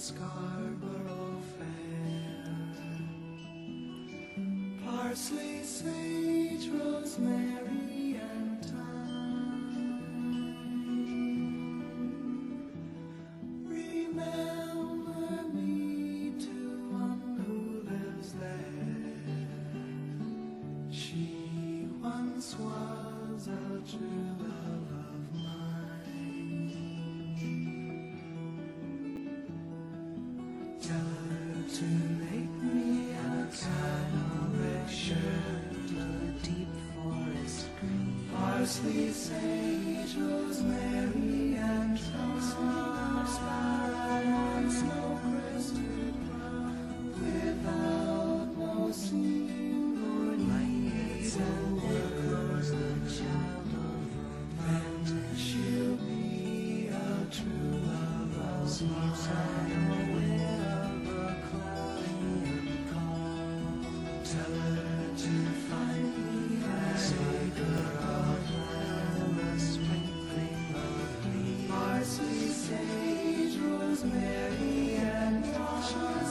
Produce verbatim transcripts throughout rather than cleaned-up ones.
Scarborough Fair. Parsley, sage, rosemary, and thyme. Remember me to one who lives there. She once was a true love of mine. Tell her to make me a canoe shirt, a deep forest green. Parsley, sage, rosemary, and thyme. Snow crested brown, without no seam or needs, and workers the child of romance. She'll be a true love of mine. Tell her to find me a acre of land, a sprinkling of leaves. Parsley, sage, rosemary, and thyme.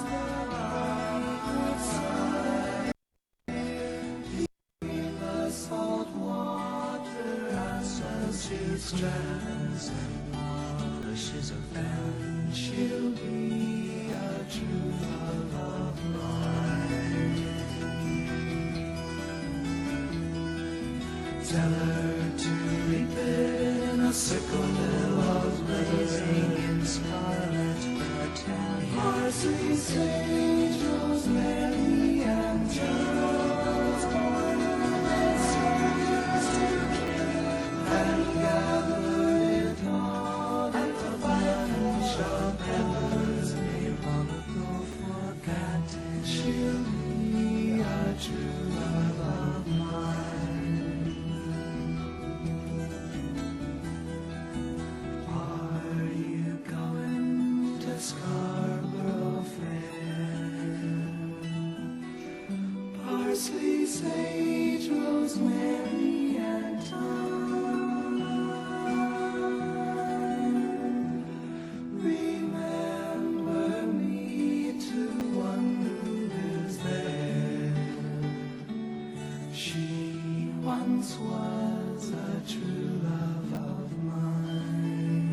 In the salt water, answers to strands and polishes of fan. She'll be a true love of mine. Tell her to reap it in a sickle mill of blazing in scarlet battalion. Parsley, sage, rosemary, and thyme. And gathered it all at the bunch of peppers may long ago forgotten. She'll be a true love of mine. Are you going to Scarborough Fair? Parsley, sage, rosemary, and thyme. Remember me to one who lives there. She once was a true love of mine.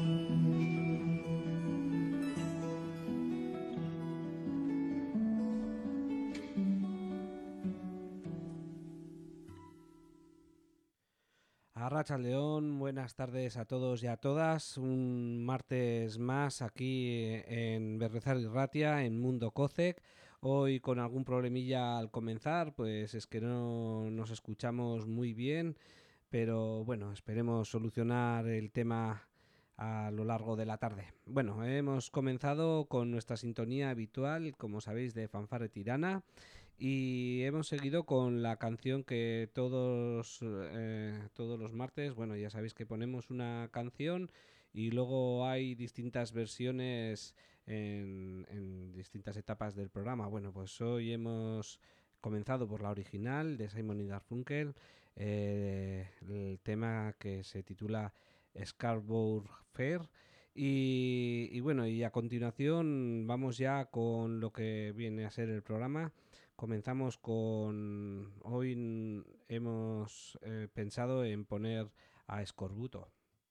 Arratsaldeon, buenas tardes a todos y a todas. Un martes más aquí en Berriozar y Ratia, en Mundo Cocec. Hoy con algún problemilla al comenzar, pues es que no nos escuchamos muy bien, pero bueno, esperemos solucionar el tema a lo largo de la tarde. Bueno, hemos comenzado con nuestra sintonía habitual, como sabéis, de Fanfare Tirana, y hemos seguido con la canción que todos eh, todos los martes, bueno, ya sabéis que ponemos una canción y luego hay distintas versiones en, en distintas etapas del programa. Bueno, pues hoy hemos comenzado por la original de Simon y Garfunkel, eh, el tema que se titula Scarborough Fair. Y, y bueno, y a continuación vamos ya con lo que viene a ser el programa. Comenzamos con... Hoy hemos eh, pensado en poner a Escorbuto.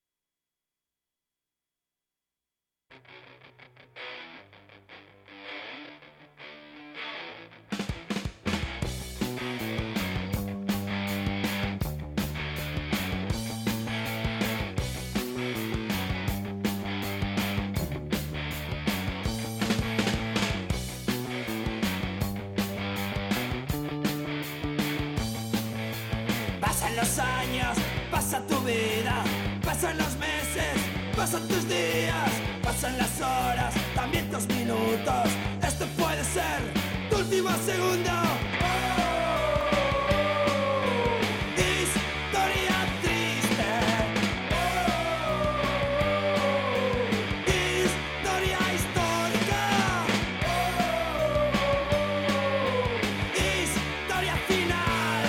Pasan los años, pasa tu vida, pasan los meses, pasan tus días, pasan las horas, también tus minutos. Esto puede ser tu último segundo. Historia triste. Historia histórica. Historia final.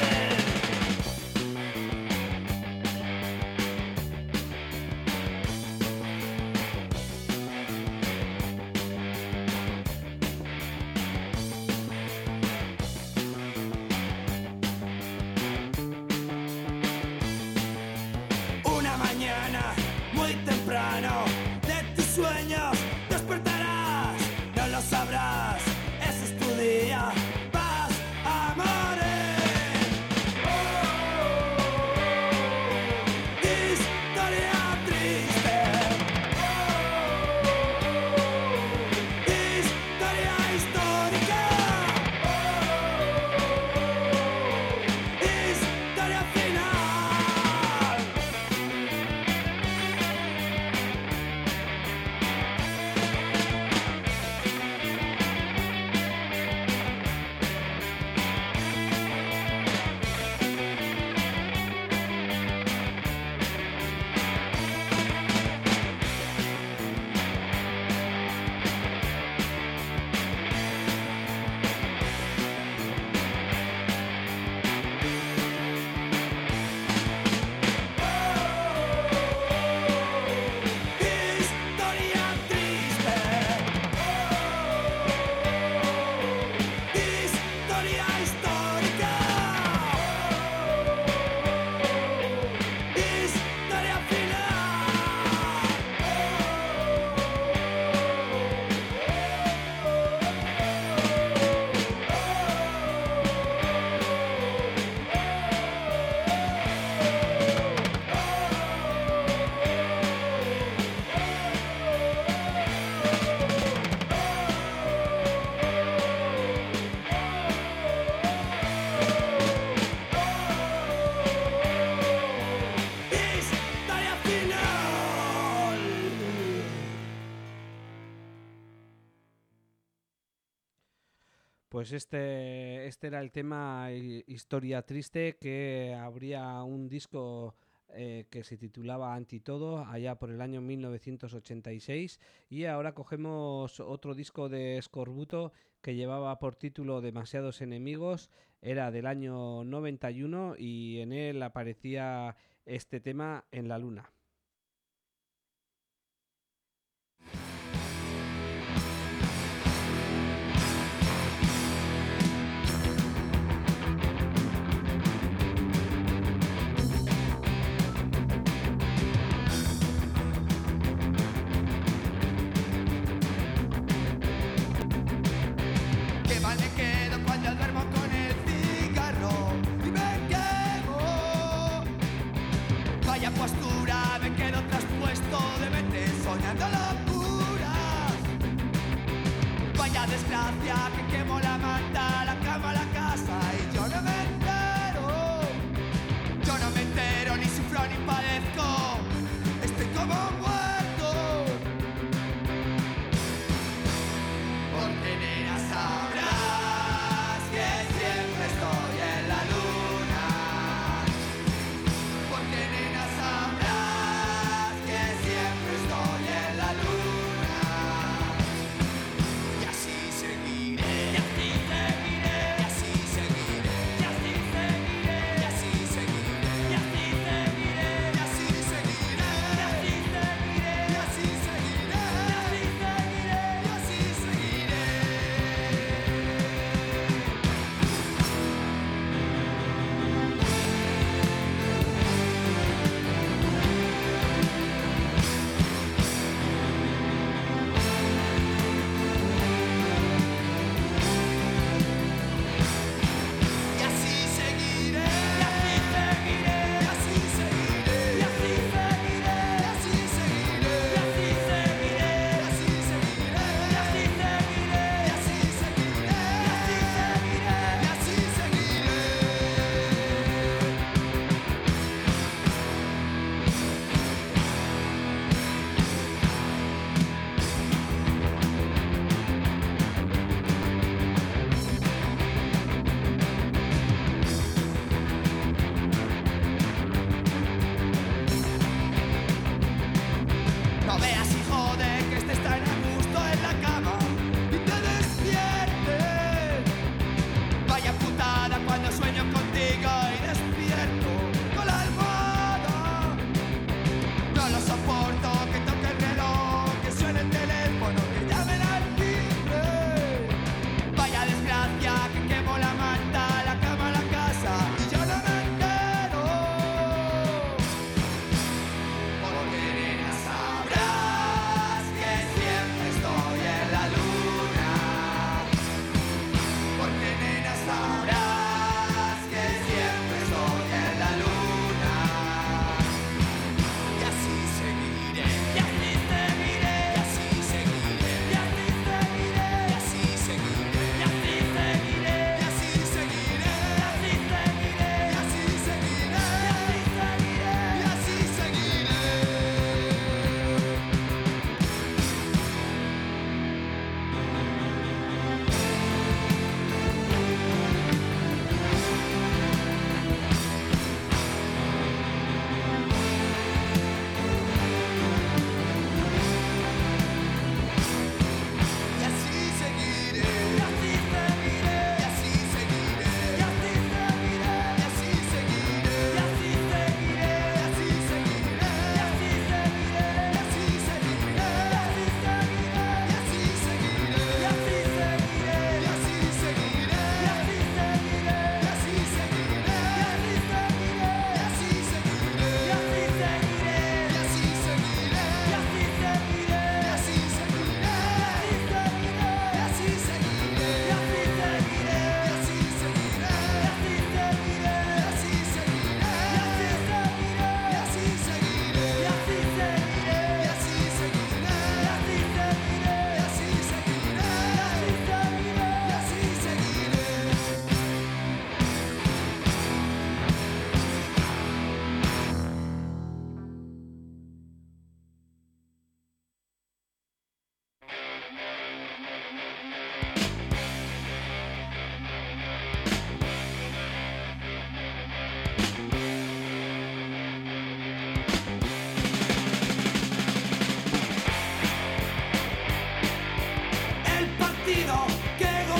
Pues este, este era el tema Historia Triste, que habría un disco eh, que se titulaba Antitodo allá por el año mil novecientos ochenta y seis, y ahora cogemos otro disco de Escorbuto que llevaba por título Demasiados Enemigos, era del año noventa y uno y en él aparecía este tema En la Luna. Postura, me quedo traspuesto de mente soñando locuras. Vaya desgracia que quemo la manta, la cama, la casa y yo no me entero. Yo no me entero, ni sufro ni padezco, estoy como muerto. Porque nena sabrás que siempre estoy en la luna. Porque nena sabrás que siempre estoy en la luna. Y así seguiré.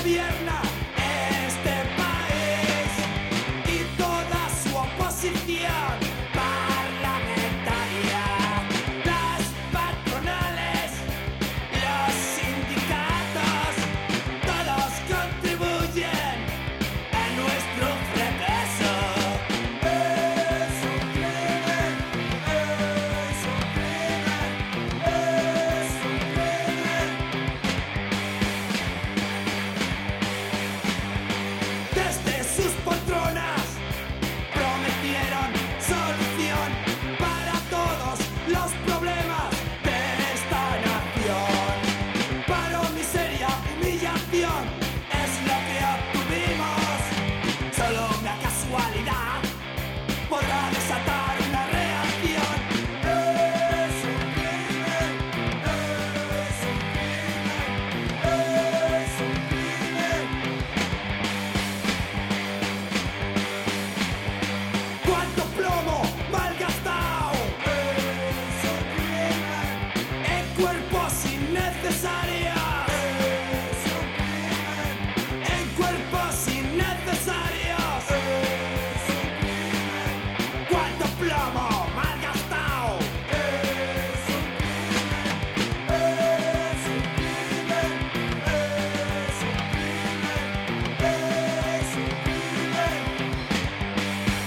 gobierna este país y toda su oposición parlamentaria, las patronales, los sindicatos, todos contribuyen a nuestro fracaso. Es un crimen, es un crimen, es un crimen. Desde sus poltronas prometieron solución para todos los problemas de esta nación. Paro, miseria, humillación es lo que obtuvimos. Solo una casualidad podrá desatar una reacción. Es un crimen, es un crimen, es un crimen. ¡Cuánto plomo malgastado! Es un crimen. En cuerpos innecesarios. Es un crimen. En cuerpos innecesarios. Es un crimen. ¡Cuánto plomo malgastado! Es un crimen. Es un crimen. Es un crimen. Es un crimen.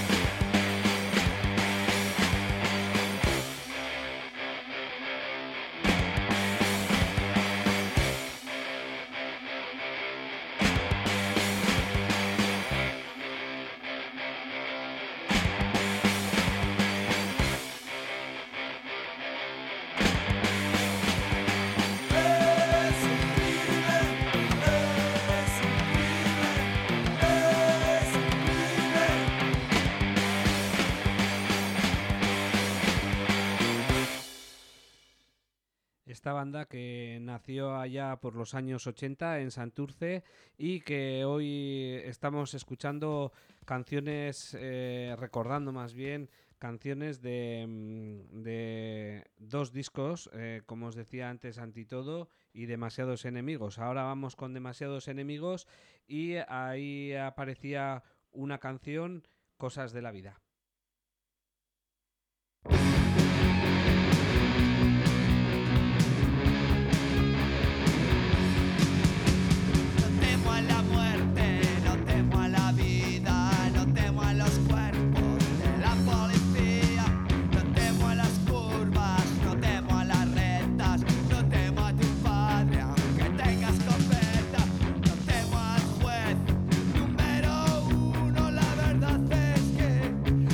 Es un crimen, es un crimen, es un crimen. Esta banda que nació allá por los años ochenta en Santurce y que hoy estamos escuchando canciones, eh, recordando más bien canciones de, mm, de dos discos, eh, como os decía antes, Antitodo y Demasiados Enemigos. Ahora vamos con Demasiados Enemigos y ahí aparecía una canción, Cosas de la Vida. No temo a la muerte, no temo a la vida, no temo a los cuerpos de la policía, no temo a las curvas, no temo a las rectas, no temo a tu padre aunque tenga escopeta, no temo al juez número uno, la verdad es que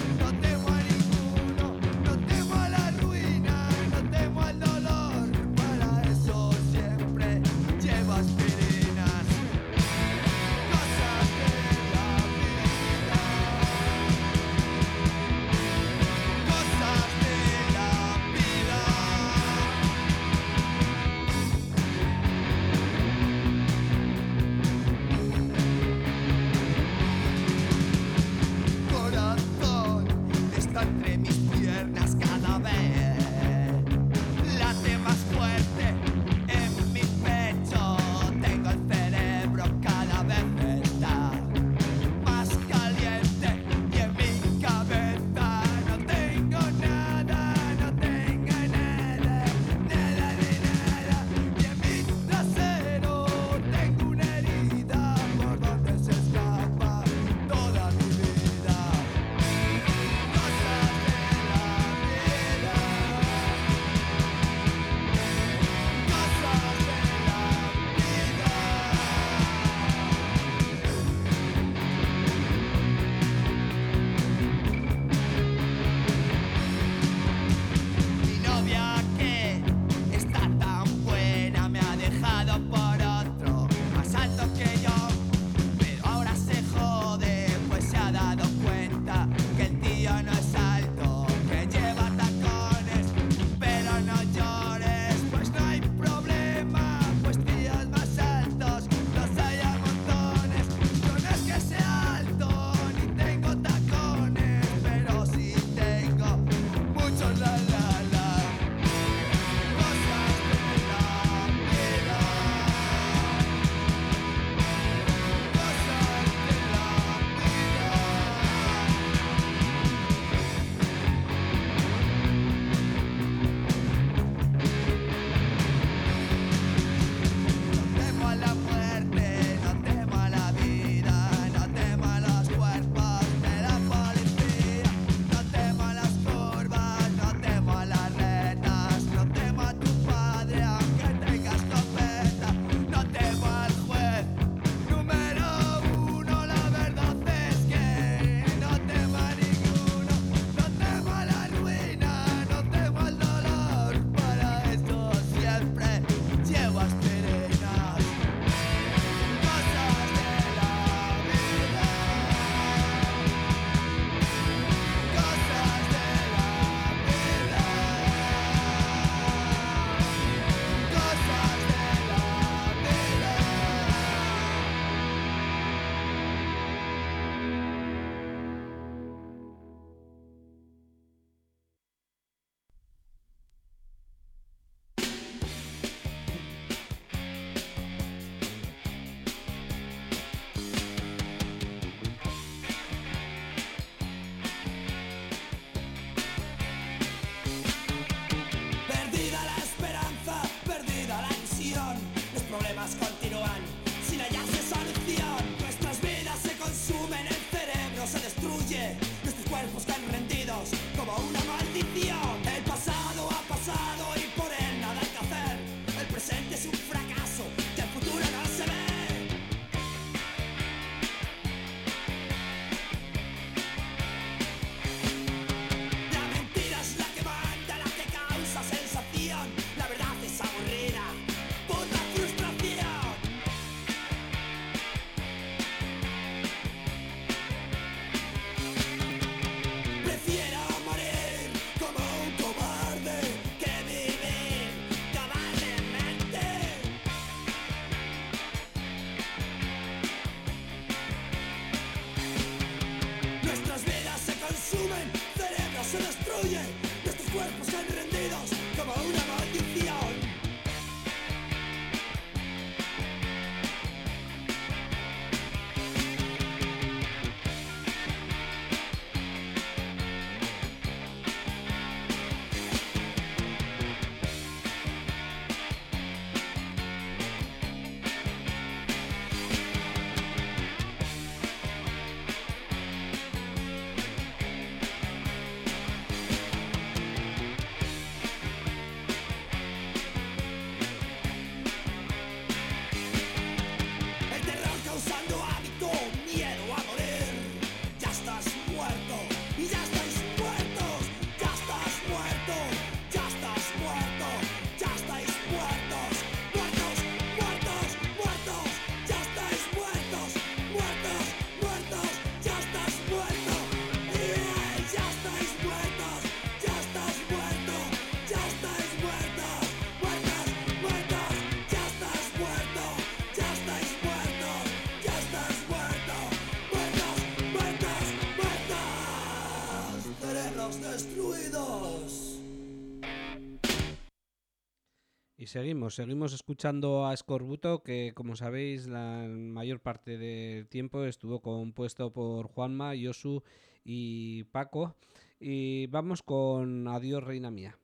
seguimos, seguimos escuchando a Escorbuto, que como sabéis la mayor parte del tiempo estuvo compuesto por Juanma, Yosu y Paco. Y vamos con Adiós Reina Mía.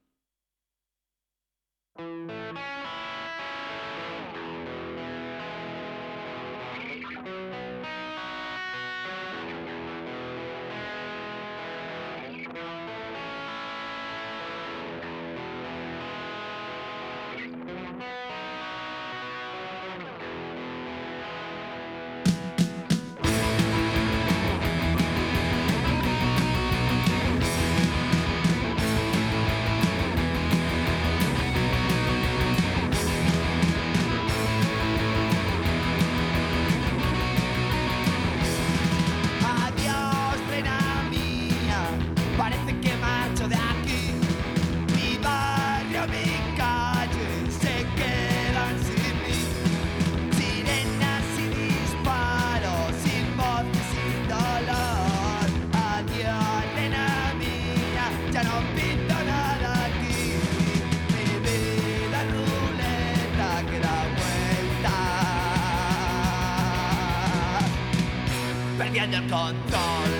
Perdiendo el control.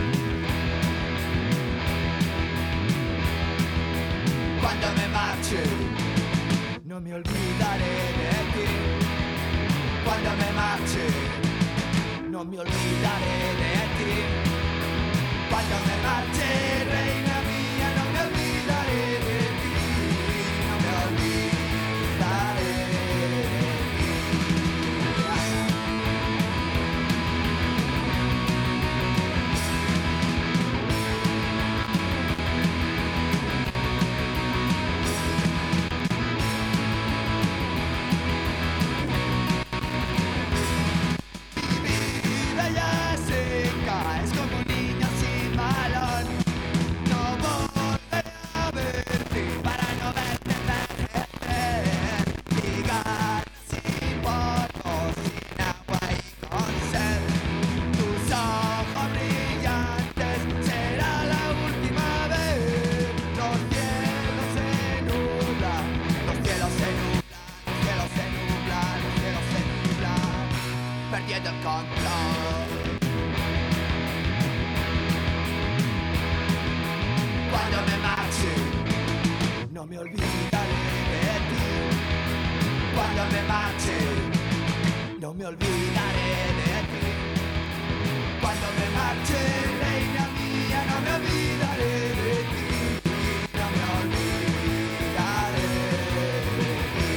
Cuando me marche, no me olvidaré de ti. Cuando me marche, no me olvidaré de ti. Cuando me marche, reina mía, no me olvidaré de ti. No me olvidaré de ti. Perdiendo el control. Cuando me marche, no me olvidaré de ti. Cuando me marche, no me olvidaré de ti. Cuando me marche, reina mía, no me olvidaré de ti. No me olvidaré de ti.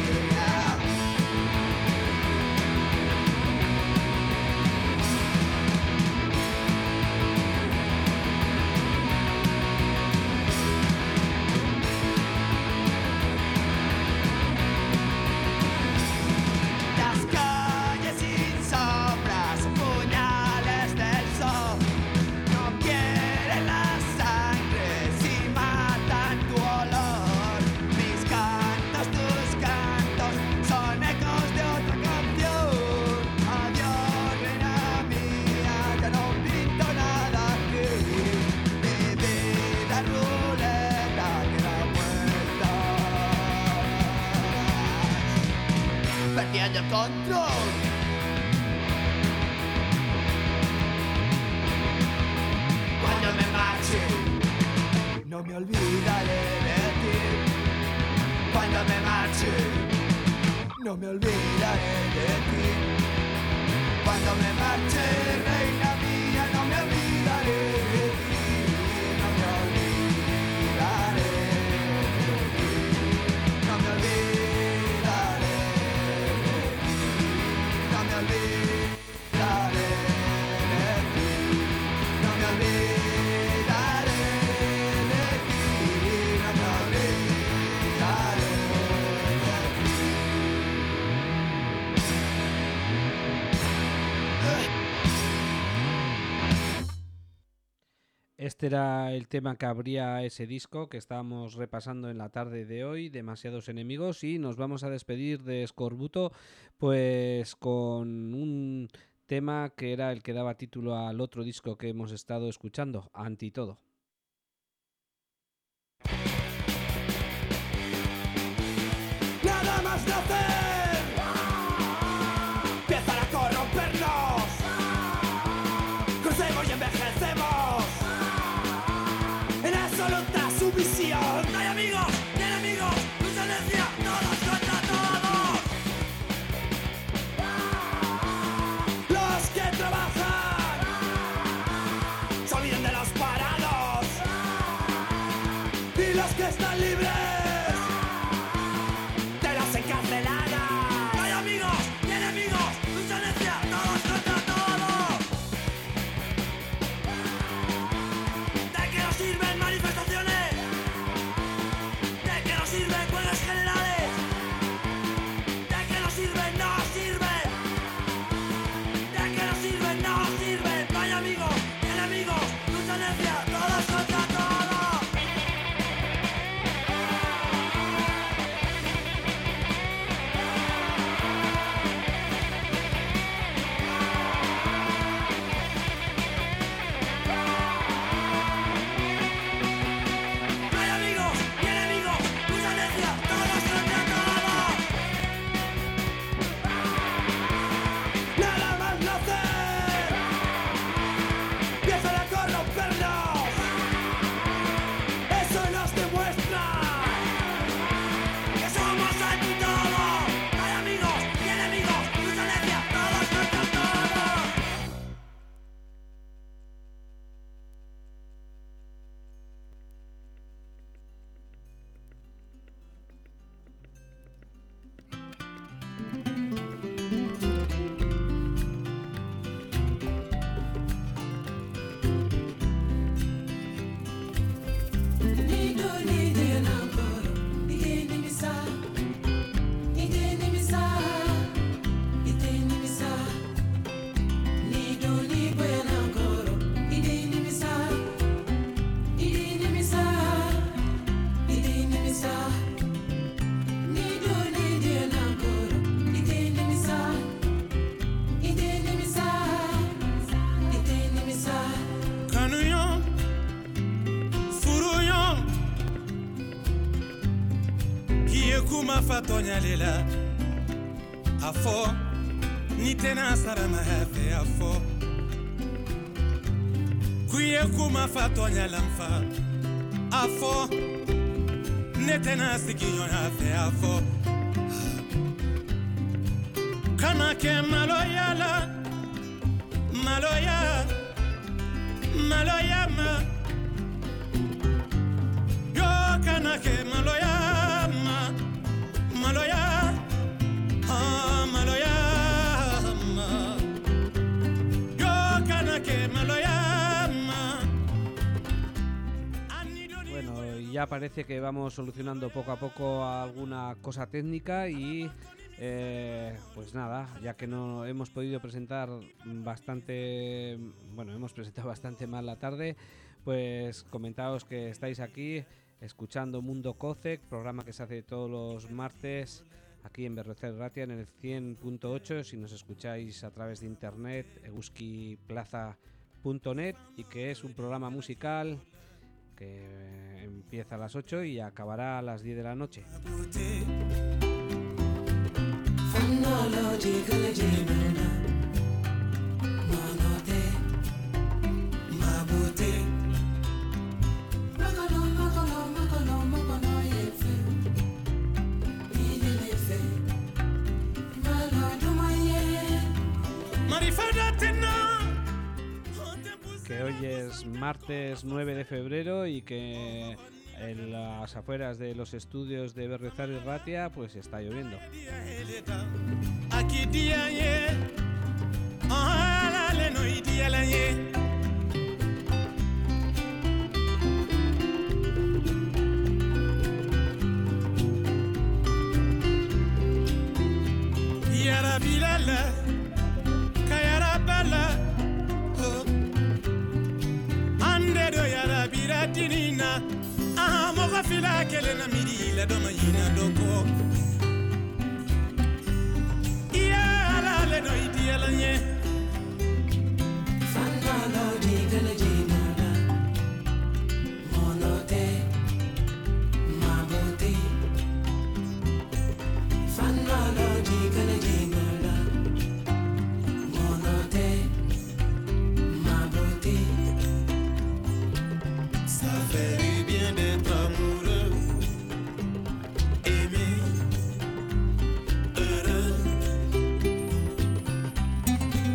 Perdiendo el control. Cuando me marche, no me olvidaré de ti. Cuando me marche, no me olvidaré de ti. Cuando me marche, reina mía, no me olvidaré de ti. No me olvidaré de ti. No me olvidaré. No me olvidaré de ti, no me olvidaré de ti, no me olvidaré de ti. Este era el tema que abría ese disco que estábamos repasando en la tarde de hoy, Demasiados Enemigos, y nos vamos a despedir de Escorbuto pues con un tema que era el que daba título al otro disco que hemos estado escuchando, Antitodo. La están libres de las encarceladas. No hay amigos ni enemigos, lucha necia, todos contra todos. ¿De qué nos sirven manifestaciones? ¿De qué nos sirven huelgas generales? ¿De qué nos sirven? No sirven. ¿De qué nos sirven? No sirven. No hay amigos ni enemigos, lucha necia, todos contra todos. No hay amigos ni enemigos, lucha necia, todos contra todos. Nada más nacer, empiezan a corrompernos. Eso nos demuestra que somos anti todo. No hay amigos ni enemigos, lucha necia, todos contra todos. Kanuyon, furuyon, kiye kuma fatonya lela, afo, nitena sarama hefe afo, kiye kuma fatonya lamfa, afo, netena sikiyon hefe afo, kanake maloyala, maloya. Maloya ma yo kanake maloya ma maloya ah maloya ma yo kanake maloya ma. Bueno, y ya parece que vamos solucionando poco a poco alguna cosa técnica y eh, pues nada, ya que no hemos podido presentar bastante, bueno, hemos presentado bastante mal la tarde, pues comentaos que estáis aquí escuchando Mundo Cocec, programa que se hace todos los martes aquí en Berriozar y Ratia en el cien punto ocho, si nos escucháis a través de internet, euskiplaza punto net, y que es un programa musical que empieza a las ocho y acabará a las diez de la noche. Que hoy es martes nueve de febrero y que en las afueras de los estudios de Berriozar y Ratia pues está lloviendo. Dinina, ah, moga fila kelena mirila do mayina doko. Iya la le no idia la nye. Fana lo di gele jina, monote, mabote. Fana lo di gele jina, monote, mabote. Ça fait du bien d'être amoureux, aimé, heureux.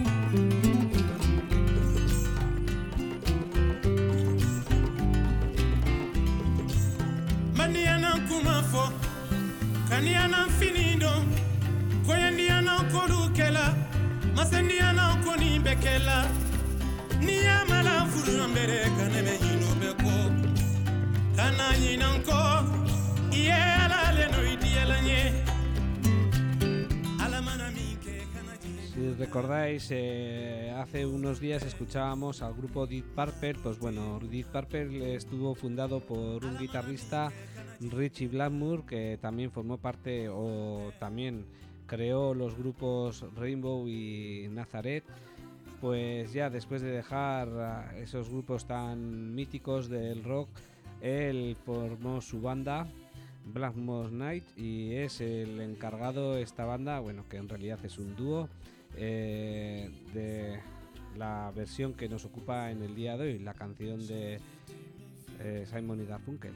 Kaniana finido Koyandiana kolukela Masendiana koni bekela Niyamala furu mbere kaneme yino beko Kana yinanko Iye ala leno idiela nye Alamana minke kanaji. Si recordáis, eh, hace unos días escuchábamos al grupo Deep Purple. Pues bueno, Deep Purple estuvo fundado por un guitarrista, Richie Blackmore, que también formó parte o también creó los grupos Rainbow y Nazareth. Pues ya después de dejar esos grupos tan míticos del rock, él formó su banda Blackmore Night y es el encargado de esta banda, bueno, que en realidad es un dúo, eh, de la versión que nos ocupa en el día de hoy, la canción de eh, Simon y Garfunkel.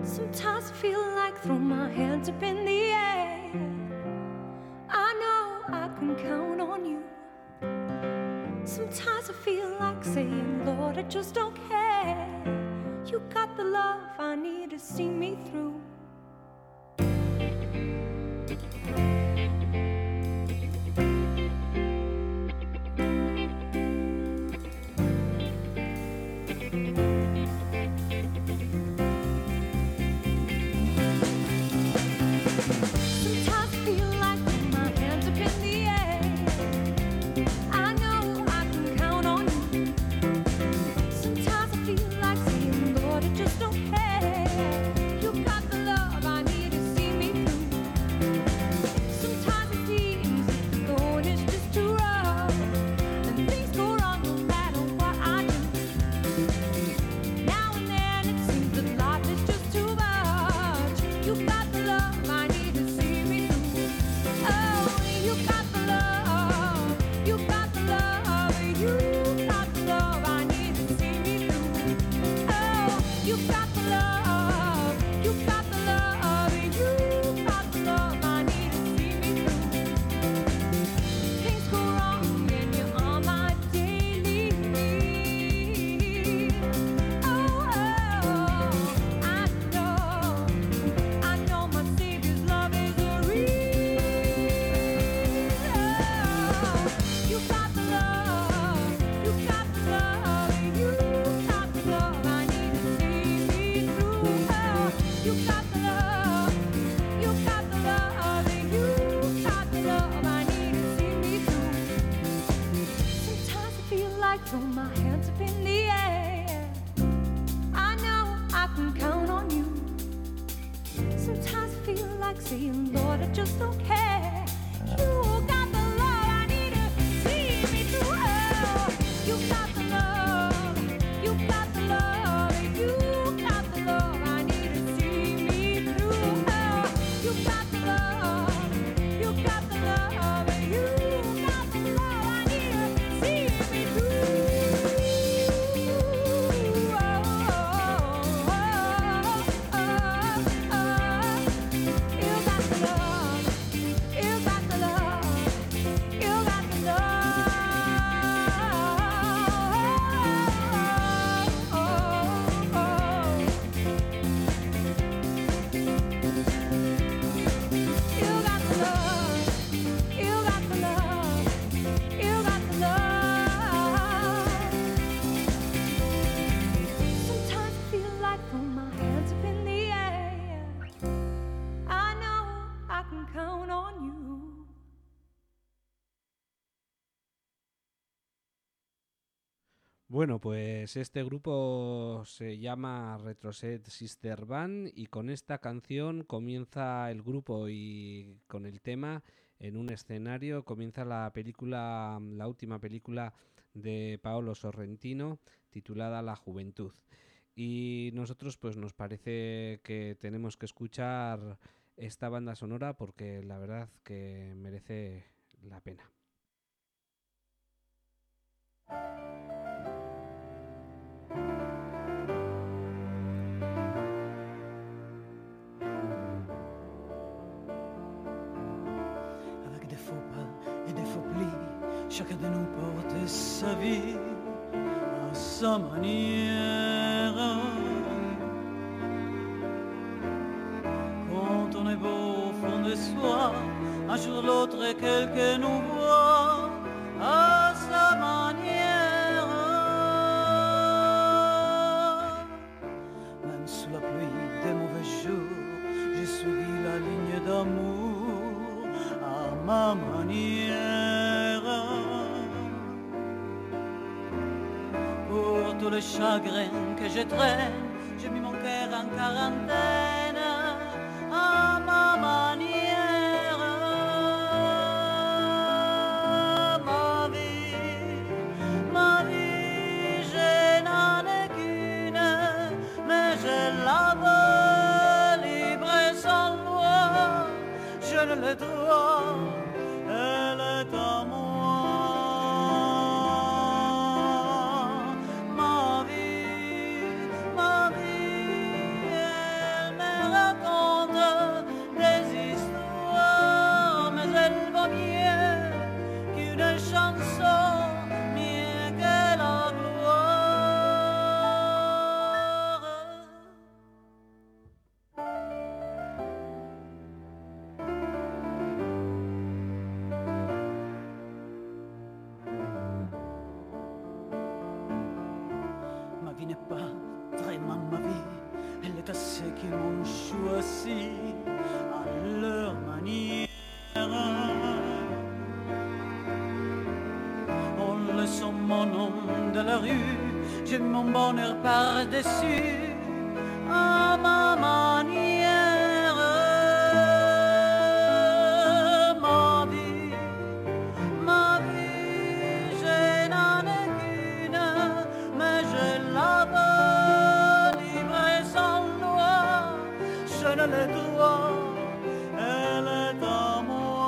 Sometimes I feel like throwing my hands up in the air. I know I can count on you. Sometimes I feel like saying, Lord, I just don't care. You got the love I need to see me through. Bueno, pues este grupo se llama Retroset Sister Band y con esta canción comienza el grupo y con el tema en un escenario comienza la película, la última película de Paolo Sorrentino titulada La Juventud. Y nosotros pues nos parece que tenemos que escuchar esta banda sonora porque la verdad que merece la pena. Avec des faux pas et des faux plis, chacun de nous porte sa vie à sa manière. Quand on est beau au fond de soi, un jour l'autre est quelqu'un nous voit à sa manière. Même sous la pluie des mauvais jours, j'ai suivi la ligne d'amour à ma manière. Pour tous les chagrins que je traîne, j'ai mis mon cœur en quarantaine à ma manière. Ma vie, ma vie, je n'en ai qu'une, mais je la veux libre et sans loi. Je ne le dois, elle est à moi. Ma vie, ma vie, elle vie à leur manière. En laissant mon nom de la rue, j'ai mon bonheur par-dessus à ma manière. Ma vie, ma vie, je n'en ai qu'une, mais je la veux libre et sans loi. Je ne l'ai droit, elle est à moi.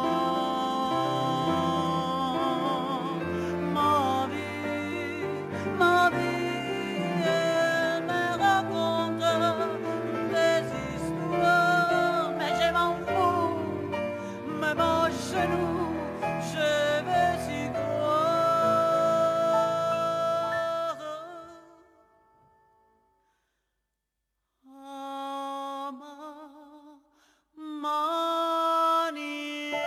Ma vie, ma vie, elle me raconte des histoires, mais je m'en fous, même à genoux, je vais y croire. À ma manière.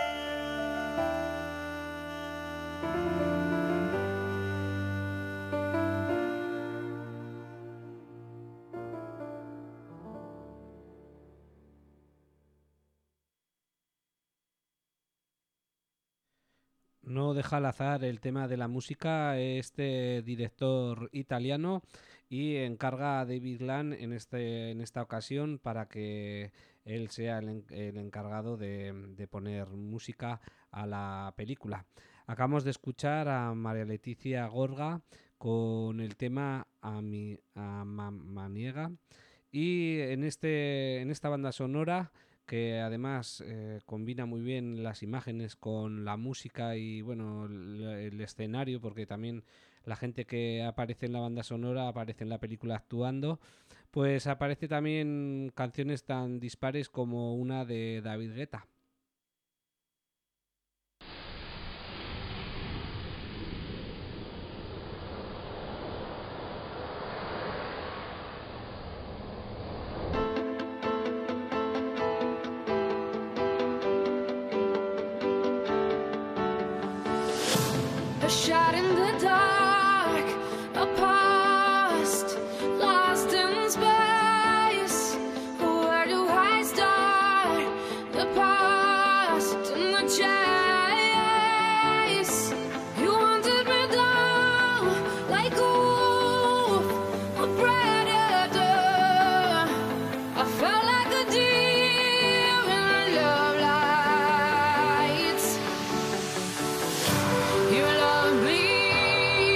No deja al azar el tema de la música este director italiano y encarga a David Land en, este, en esta ocasión para que él sea el, en- el encargado de, de poner música a la película. Acabamos de escuchar a María Leticia Gorga con el tema Ami- Amamaniega y en, este, en esta banda sonora que además eh, combina muy bien las imágenes con la música y bueno el, el escenario, porque también la gente que aparece en la banda sonora aparece en la película actuando, pues aparece también canciones tan dispares como una de David Guetta. A shot in the dark, a past lost in space. Where do I start? The past and the chase. You hunted me down like a wolf, a predator. I felt like a deer in love lights. Your love bleeds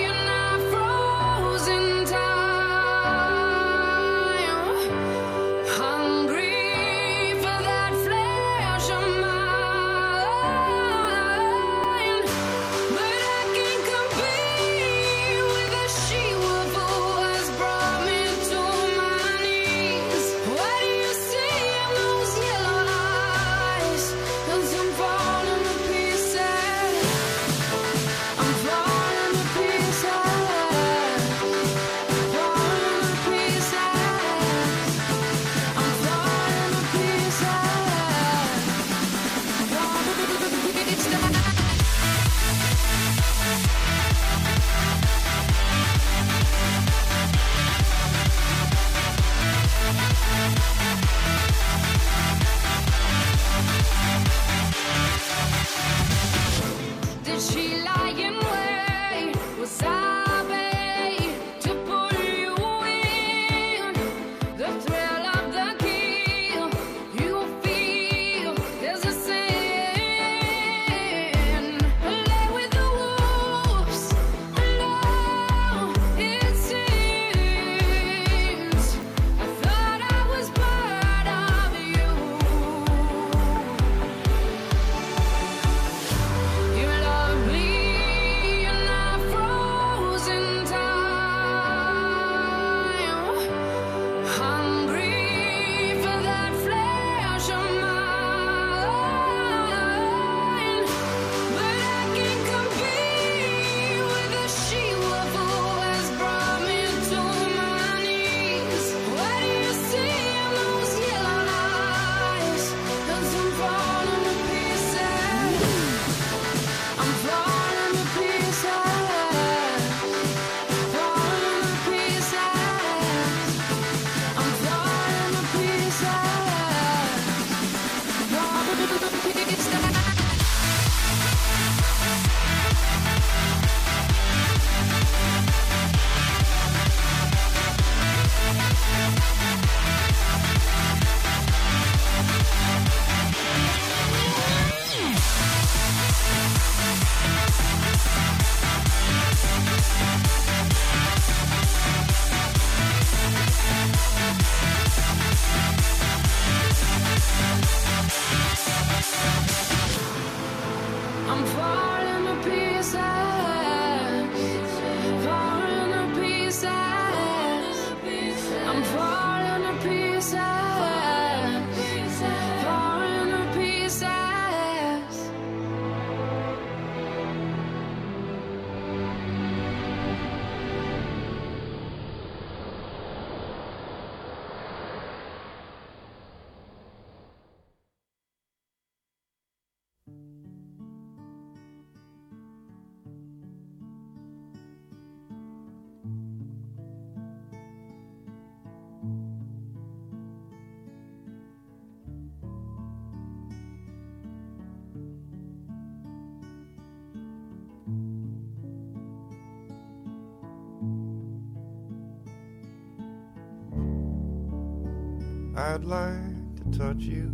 I'd like to touch you,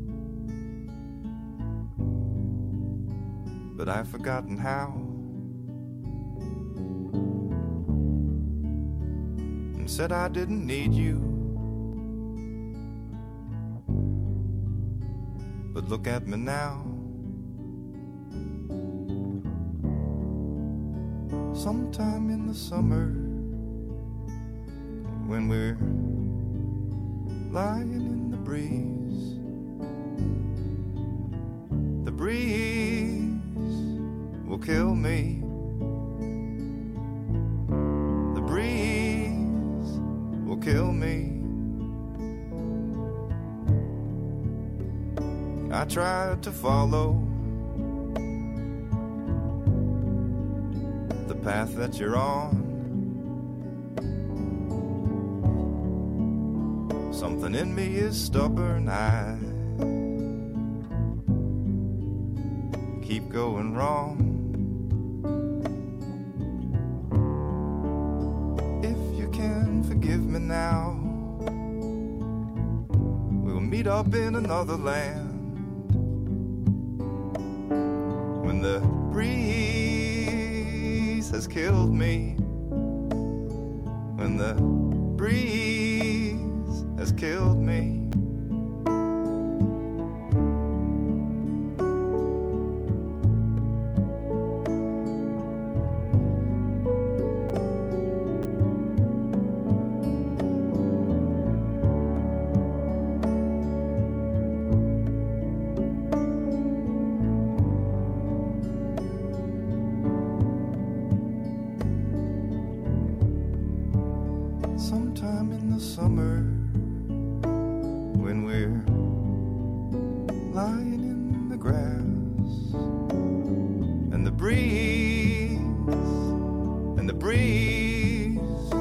but I've forgotten how. And said I didn't need you, but look at me now. Sometime in the summer, when we're lying in the breeze, the breeze will kill me. The breeze will kill me. I tried to follow the path that you're on. Something in me is stubborn, I keep going wrong. If you can forgive me now, we'll meet up in another land. When the breeze has killed me, when the breeze has killed me. Sometime in the summer, when we're lying in the grass, and the breeze, and the breeze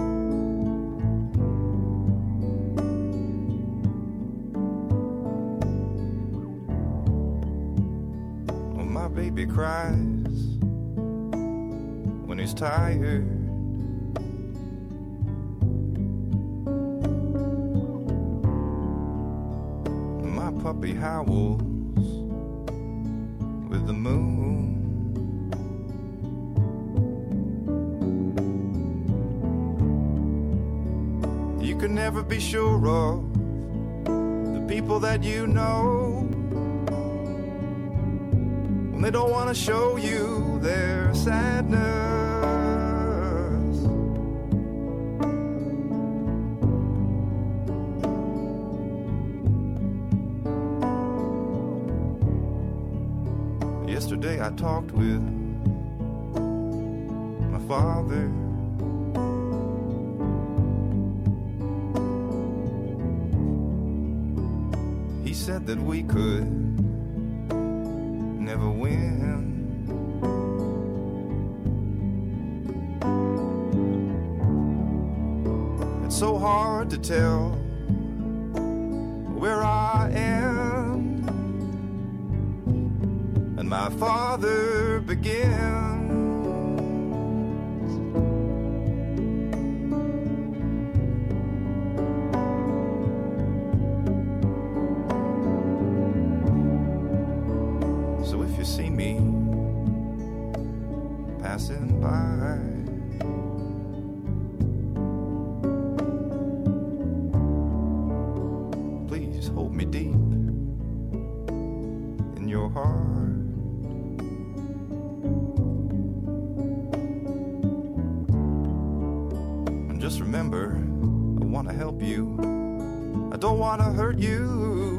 when my baby cries when he's tired, puppy howls with the moon. You can never be sure of the people that you know when they don't want to show you their sadness. Yesterday I talked with my father. He said that we could never win. It's so hard to tell where I am, and my father begins. So if you see me passing by, please hold me deep in your heart. And just remember, I want to help you. I don't want to hurt you.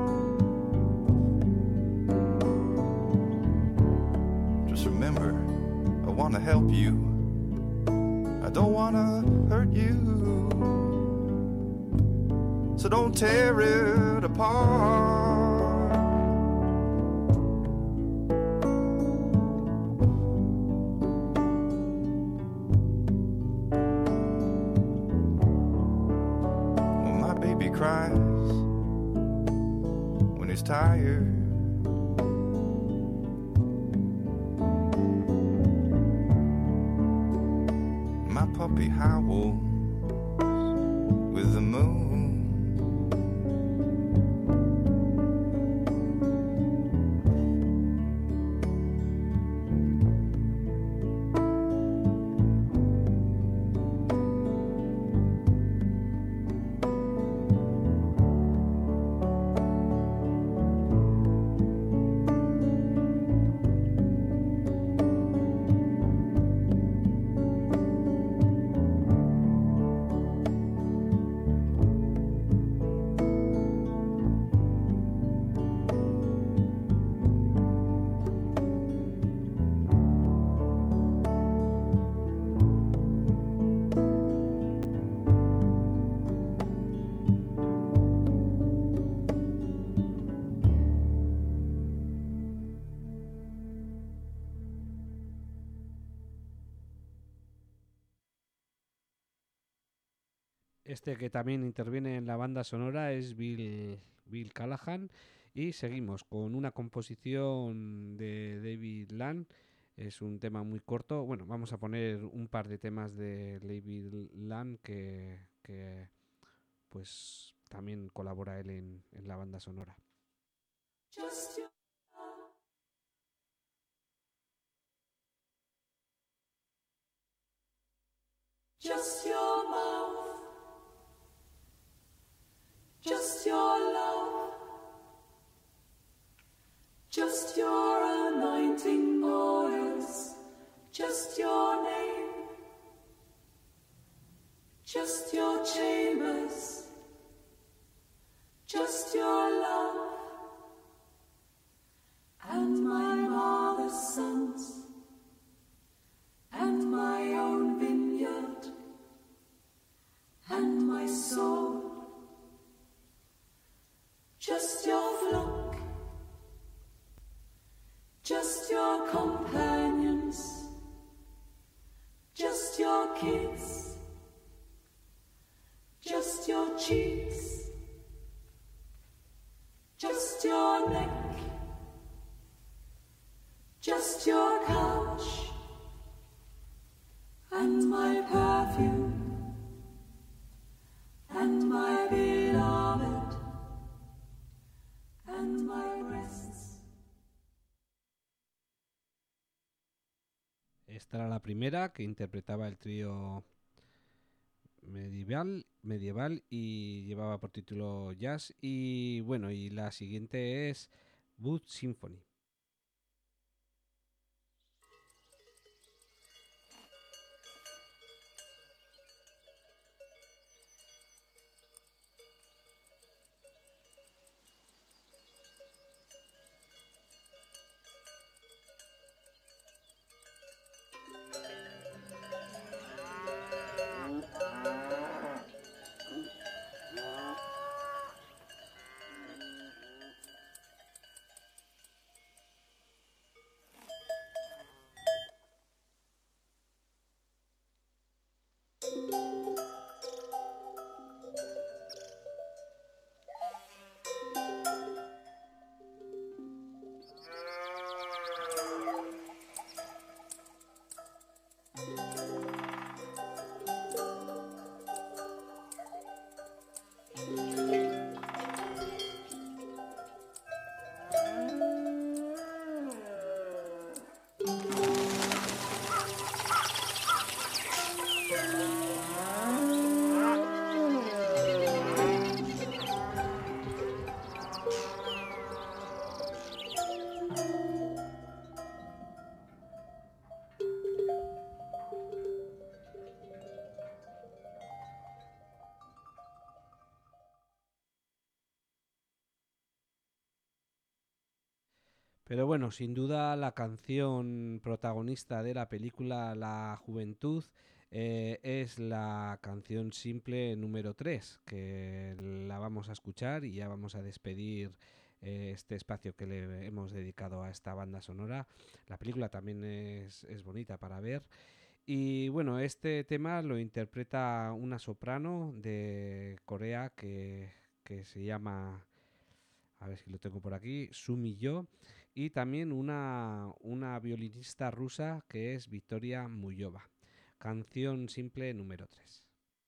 Just remember, I want to help you. I don't want to hurt you. So don't tear it apart. When my baby cries, when he's tired, my puppy howls with the moon. Este que también interviene en la banda sonora es Bill, Bill Callahan. Y seguimos con una composición de David Land. Es un tema muy corto. Bueno, vamos a poner un par de temas de David Land que, que pues también colabora él en, en la banda sonora. Just your Just your mouth, just your love, just your anointing oils, just your name, just your chambers, just your love, and my mother's sons, and my own vineyard, and my soul, just your flock, just your companions, just your kids, just your cheeks, just your neck, just your couch, and my perfume, and my beloved, and my breasts. Esta era la primera que interpretaba el trío medieval, medieval y llevaba por título Jazz. Y bueno, y la siguiente es Wood Symphony. Pero bueno, sin duda la canción protagonista de la película La Juventud eh, es la canción simple número tres, que la vamos a escuchar y ya vamos a despedir eh, este espacio que le hemos dedicado a esta banda sonora. La película también es, es bonita para ver. Y bueno, este tema lo interpreta una soprano de Corea que, que se llama, a ver si lo tengo por aquí, Sumi Yo, y también una, una violinista rusa que es Victoria Muyova. Canción simple número tres.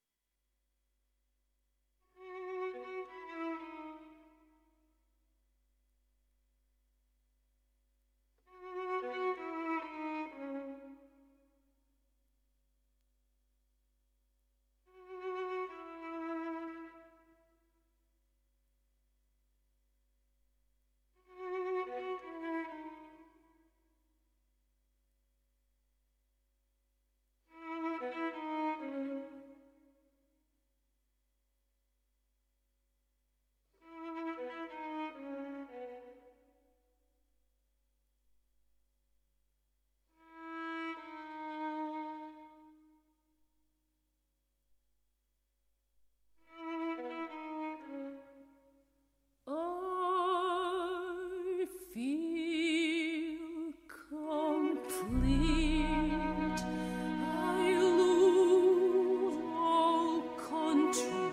I feel complete. I lose all control.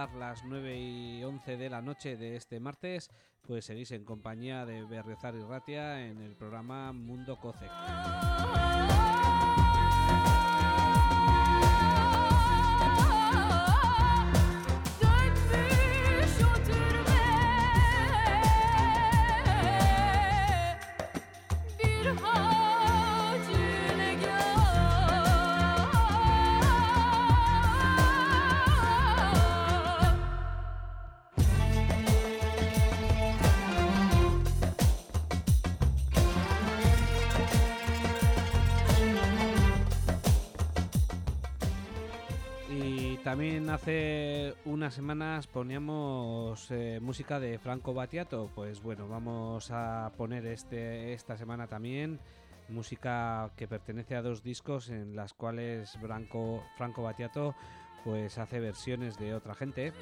dar las nueve y once de la noche de este martes, pues seguís en compañía de Berriozar y Ratia en el programa Mundo Cocec. También hace unas semanas poníamos eh, música de Franco Battiato, pues bueno, vamos a poner este esta semana también música que pertenece a dos discos en las cuales Franco, Franco Battiato pues hace versiones de otra gente.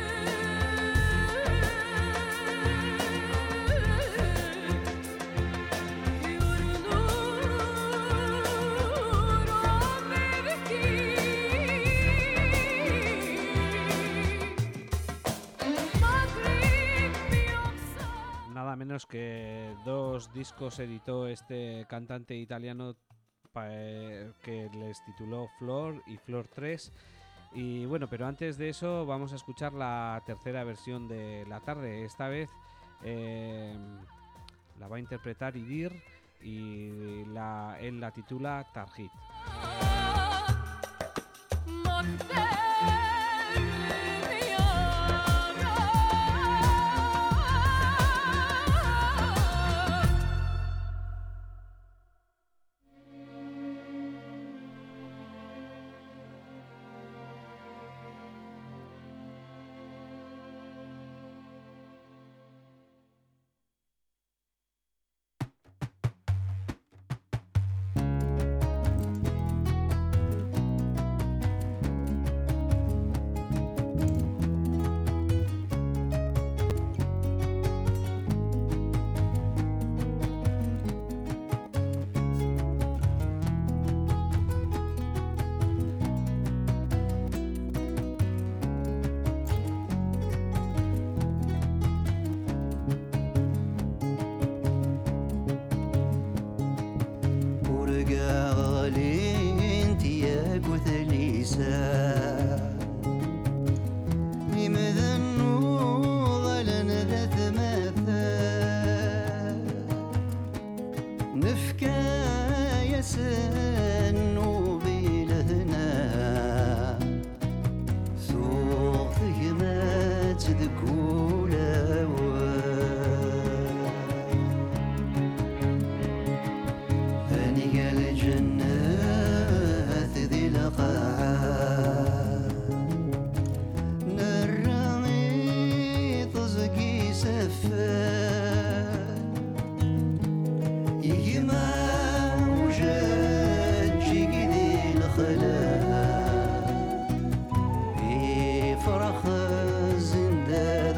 Menos que dos discos editó este cantante italiano que les tituló Flor y Flor tres. Y bueno, pero antes de eso vamos a escuchar la tercera versión de La Tarde. Esta vez eh, la va a interpretar Idir y la, él la titula Tarjit. فرخ زنداد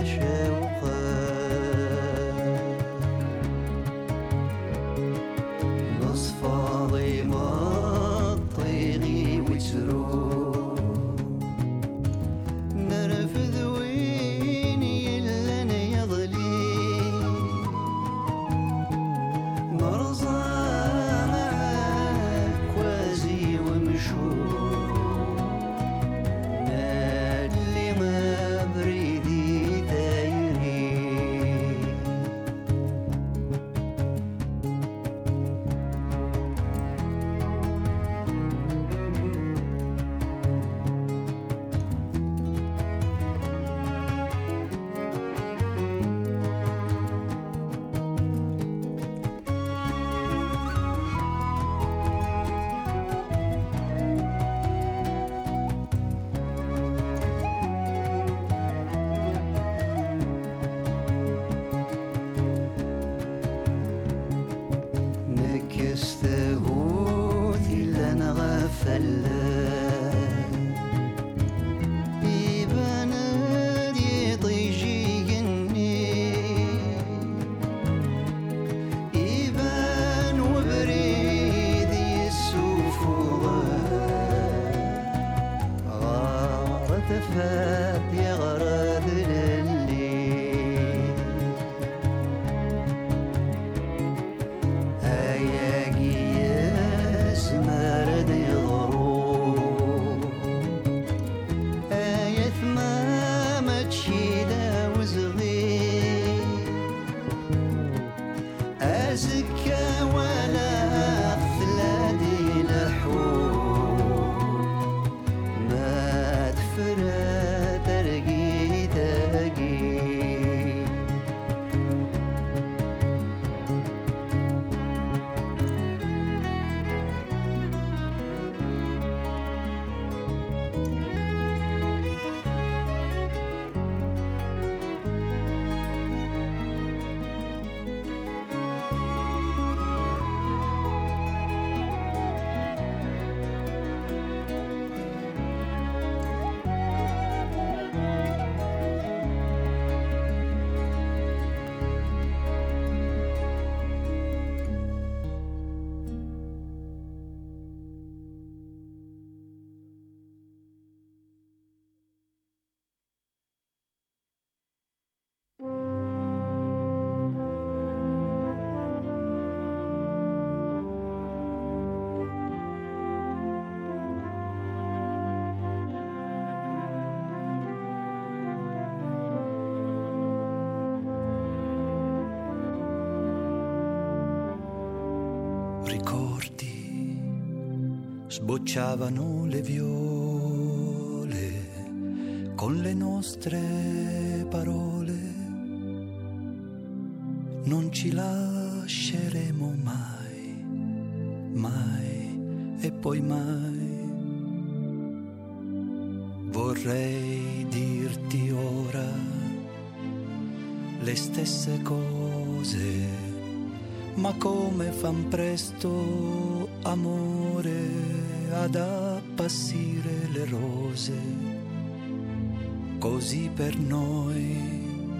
ricordi sbocciavano le viole con le nostre parole. Non ci lasceremo mai, mai e poi mai. Vorrei dirti ora le stesse cose, ma come fan presto, amore, ad appassire le rose, così per noi.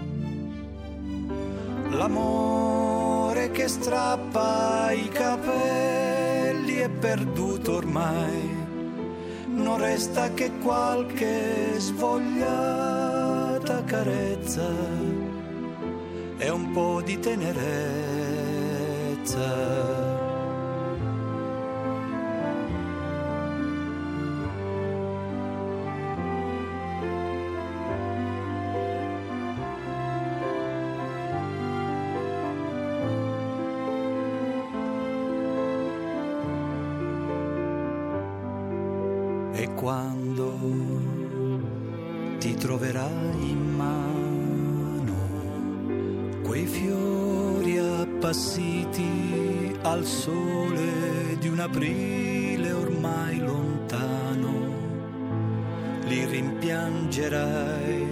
L'amore che strappa i capelli è perduto ormai, non resta che qualche svogliata carezza e un po' di tenerezza. E quando ti troverai in mano quei fiori appassiti al sole di un aprile ormai lontano, li rimpiangerai,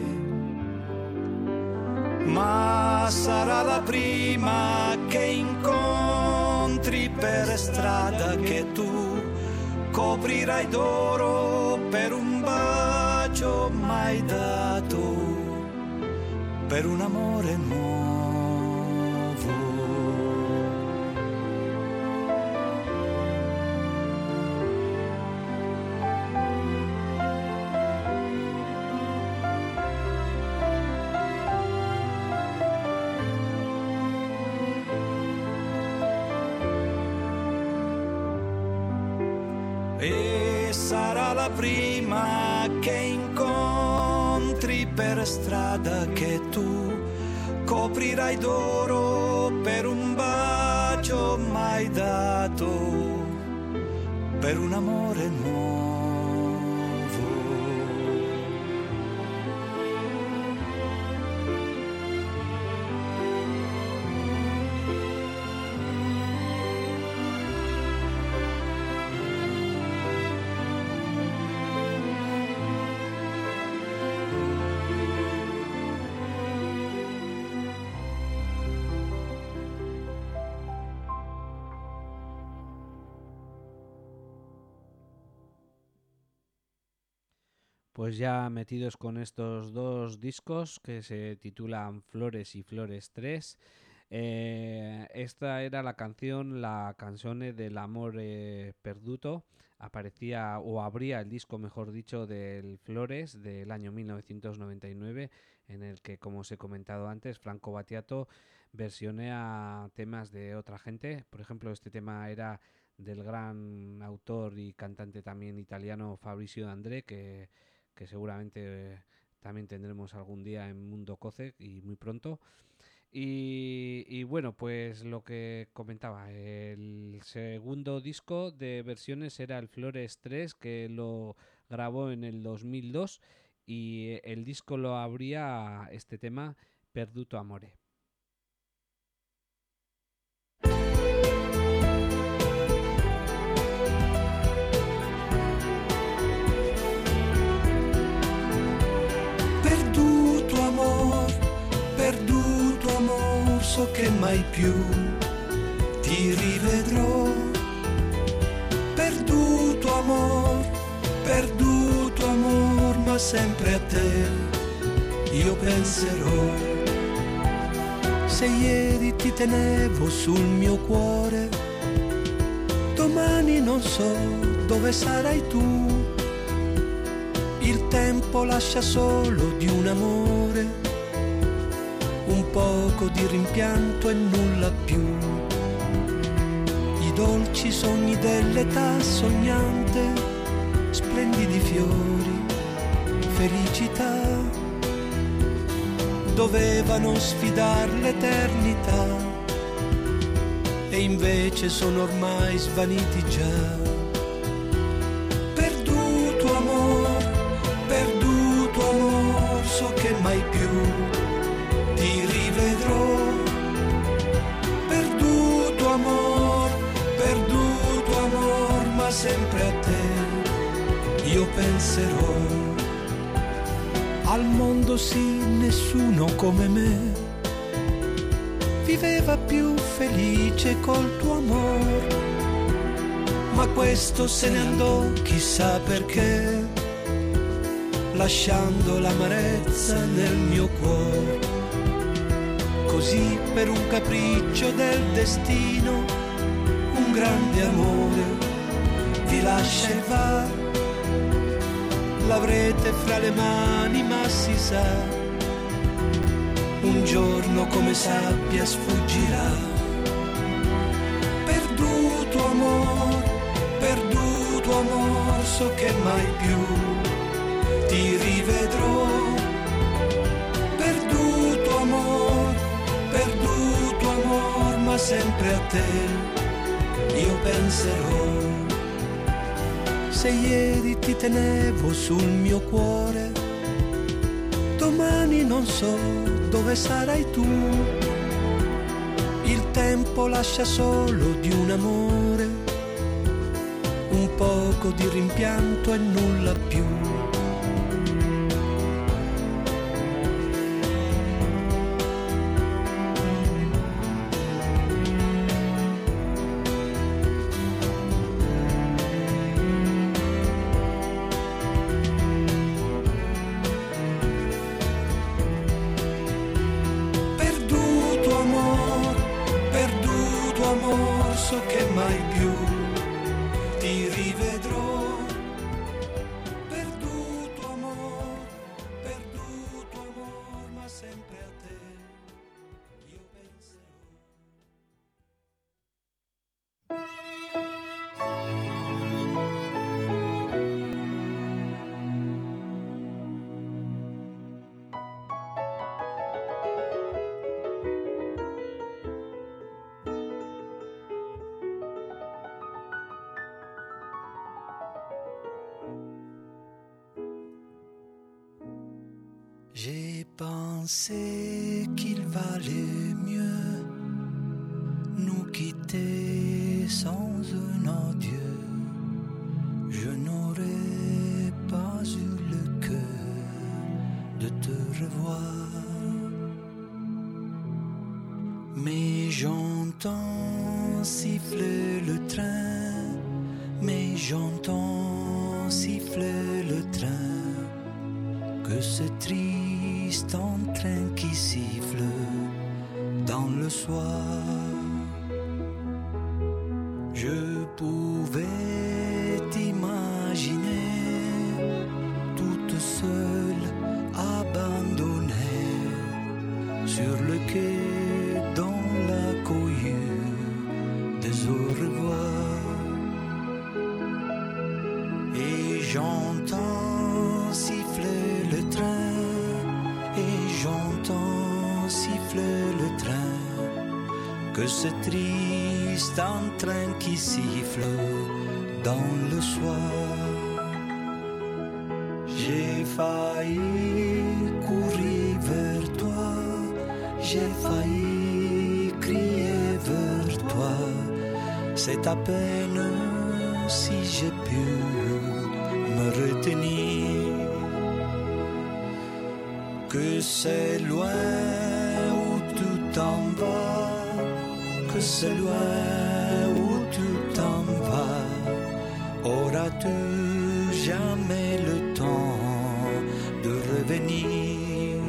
ma sarà la prima che incontri per strada che tu coprirai d'oro per un bacio mai dato, per un amore nuovo. E sarà la prima che incontri per strada che tu coprirai d'oro per un bacio mai dato, per un amore nuovo. Pues ya metidos con estos dos discos que se titulan Flores y Flores tres, eh, esta era la canción, la canzone dell'amore perduto, aparecía o abría el disco, mejor dicho, del Flores del año mil novecientos noventa y nueve, en el que, como os he comentado antes, Franco Battiato versionea temas de otra gente. Por ejemplo, este tema era del gran autor y cantante también italiano Fabrizio De André, que que seguramente eh, también tendremos algún día en Mundo Cocec y muy pronto. Y, y bueno, pues lo que comentaba, el segundo disco de versiones era el Flores tres, que lo grabó en el dos mil dos, y el disco lo abría este tema, Perduto Amore. Perduto amor, so che mai più ti rivedrò. Perduto amor, perduto amor, ma sempre a te io penserò. Se ieri ti tenevo sul mio cuore, domani non so dove sarai tu. Il tempo lascia solo di un amore un poco di rimpianto e nulla più. I dolci sogni dell'età sognante, splendidi fiori, felicità, dovevano sfidar l'eternità. E invece sono ormai svaniti già. Perduto amor, perduto amor, so che mai più ti rivedrò. Perduto amor, perduto amor, ma sempre a te io penserò. Al mondo sì, nessuno come me viveva più felice col tuo amor, ma questo se ne andò chissà perché, lasciando l'amarezza nel mio cuore. Così per un capriccio del destino, un grande amore vi lascia e va. L'avrete fra le mani ma si sa, un giorno come sabbia sfuggirà. Perduto amor, perduto amor, so che mai più ti rivedrò. Perduto amor, perduto amor, ma sempre a te io penserò. Se ieri ti tenevo sul mio cuore, domani non so dove sarai tu. Il tempo lascia solo di un amore un poco di rimpianto e nulla più. So che mai più ti rivedrò. Perduto amor, perduto amor, ma sempre a te io penserò. J'ai pensé qu'il valait mieux nous quitter sans un adieu. Je n'aurais pas eu le cœur de te revoir. Mais j'entends siffler le train, mais j'entends siffler le train. Que ce triste entrain qui siffle dans le soir. Je pouvais t'imaginer toute seule, abandonnée sur le quai dans la cohue des au revoir. Et j'entends siffler le train, et j'entends siffler le train. Que ce triste entrain qui siffle dans le soir. J'ai failli courir vers toi, j'ai failli crier vers toi. C'est à peine si j'ai pu me retenir. Que c'est loin où tu t'en vas, que c'est loin où tu t'en vas. Auras-tu jamais le temps de revenir?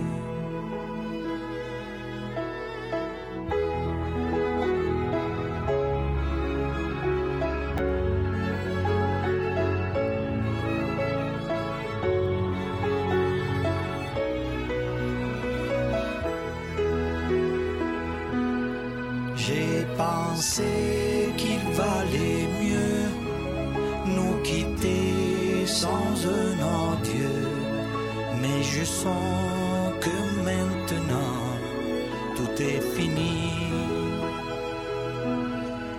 J'ai pensé qu'il valait mieux nous quitter sans un adieu, mais je sens que maintenant tout est fini.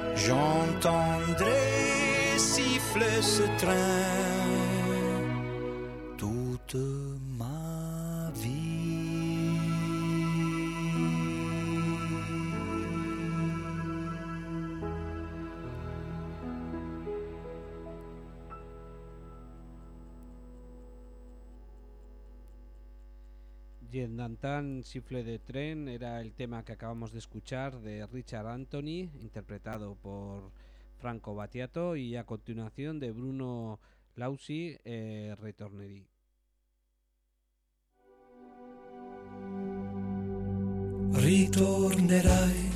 siffler ce train toute ma vie. Dantan, Siffle de Tren era el tema que acabamos de escuchar de Richard Anthony, interpretado por Franco Battiato, y a continuación de Bruno Lausi, eh, Ritornerai. Ritornerai,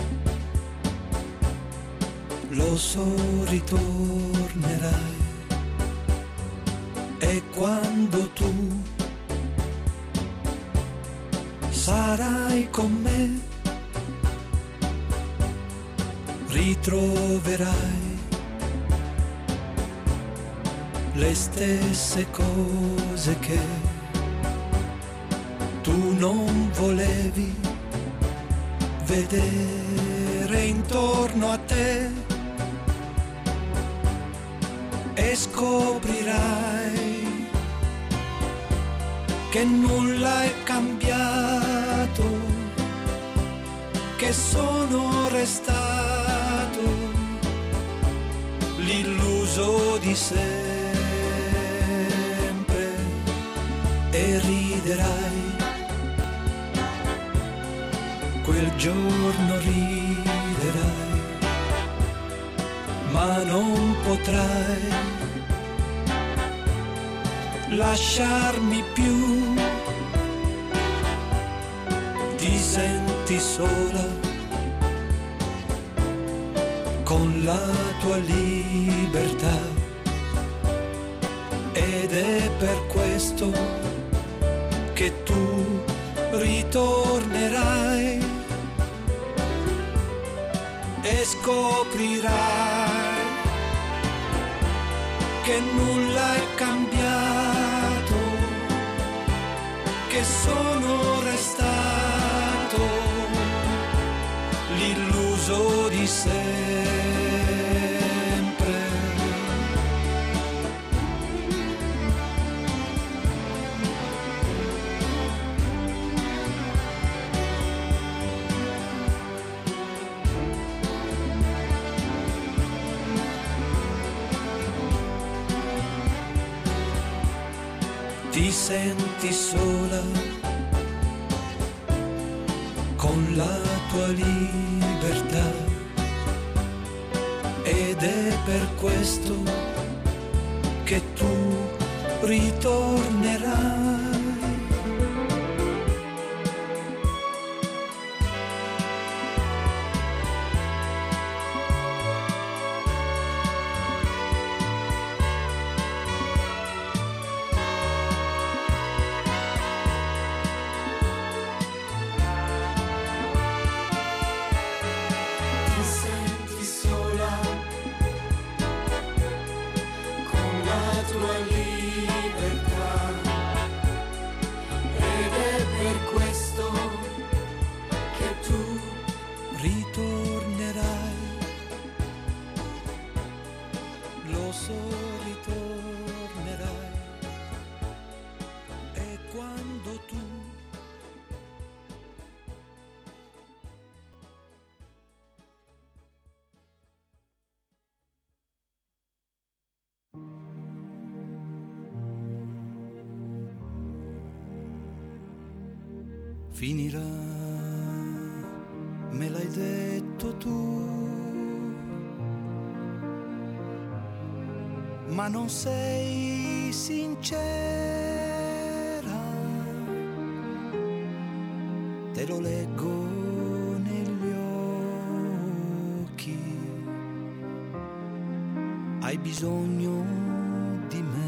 lo so, ritornerai, e quando tu sarai con me, ritroverai le stesse cose che tu non volevi vedere intorno a te, e scoprirai che nulla è cambiato, che sono restato l'illuso di sempre, e riderai, quel giorno riderai, ma non potrai lasciarmi più, ti senti sola con la tua libertà, ed è per questo che tu ritornerai e scoprirai che nulla è cambiato, che sono restato l'illuso di sempre. Ti senti sola con la tua libertà, ed è per questo che tu ritornerai. Finirà, me l'hai detto tu, ma non sei sincera, te lo leggo negli occhi, hai bisogno di me,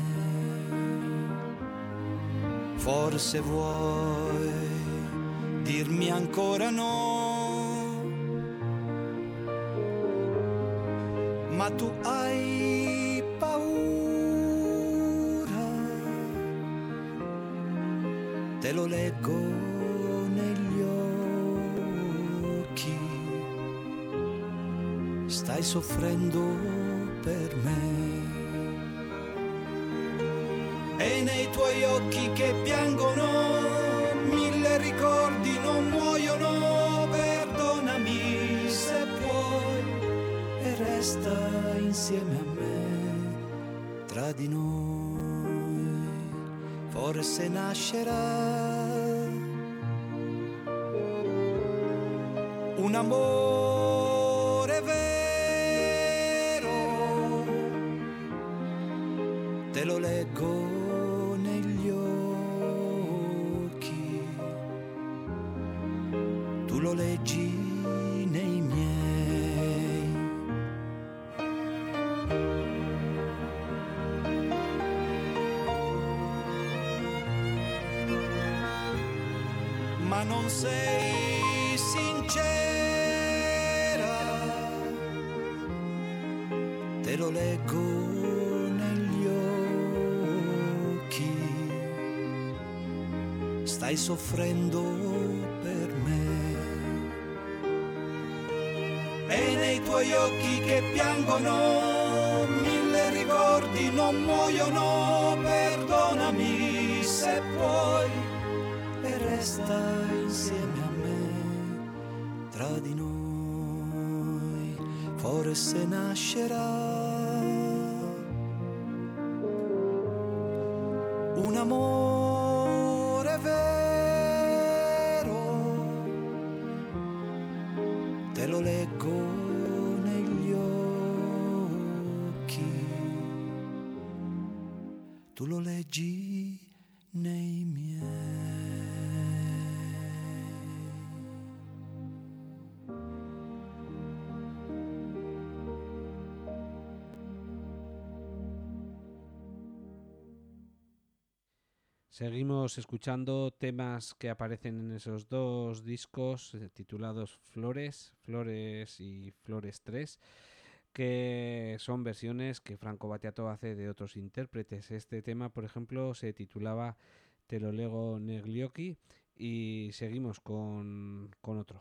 forse vuoi dirmi ancora no, ma tu hai paura, te lo leggo negli occhi, stai soffrendo per me. nei tuoi occhi che piangono, mille ricordi non muoiono, perdonami se puoi e resta insieme a me, tra di noi forse nascerà un amore vero, te lo leggo negli occhi, tu lo leggi nei miei. Ma non sei sincera, te lo leggo negli occhi, stai soffrendo per me. E nei tuoi occhi che piangono, mille ricordi non muoiono, perdonami se puoi e resta insieme a me, tra di noi forse nascerà un amore vero, te lo leggo negli occhi, tu lo leggi nei miei. Seguimos escuchando temas que aparecen en esos dos discos eh, titulados Flores, Flores y Flores tres, que son versiones que Franco Battiato hace de otros intérpretes. Este tema, por ejemplo, se titulaba Te lo leggo negli occhi y seguimos con, con otro.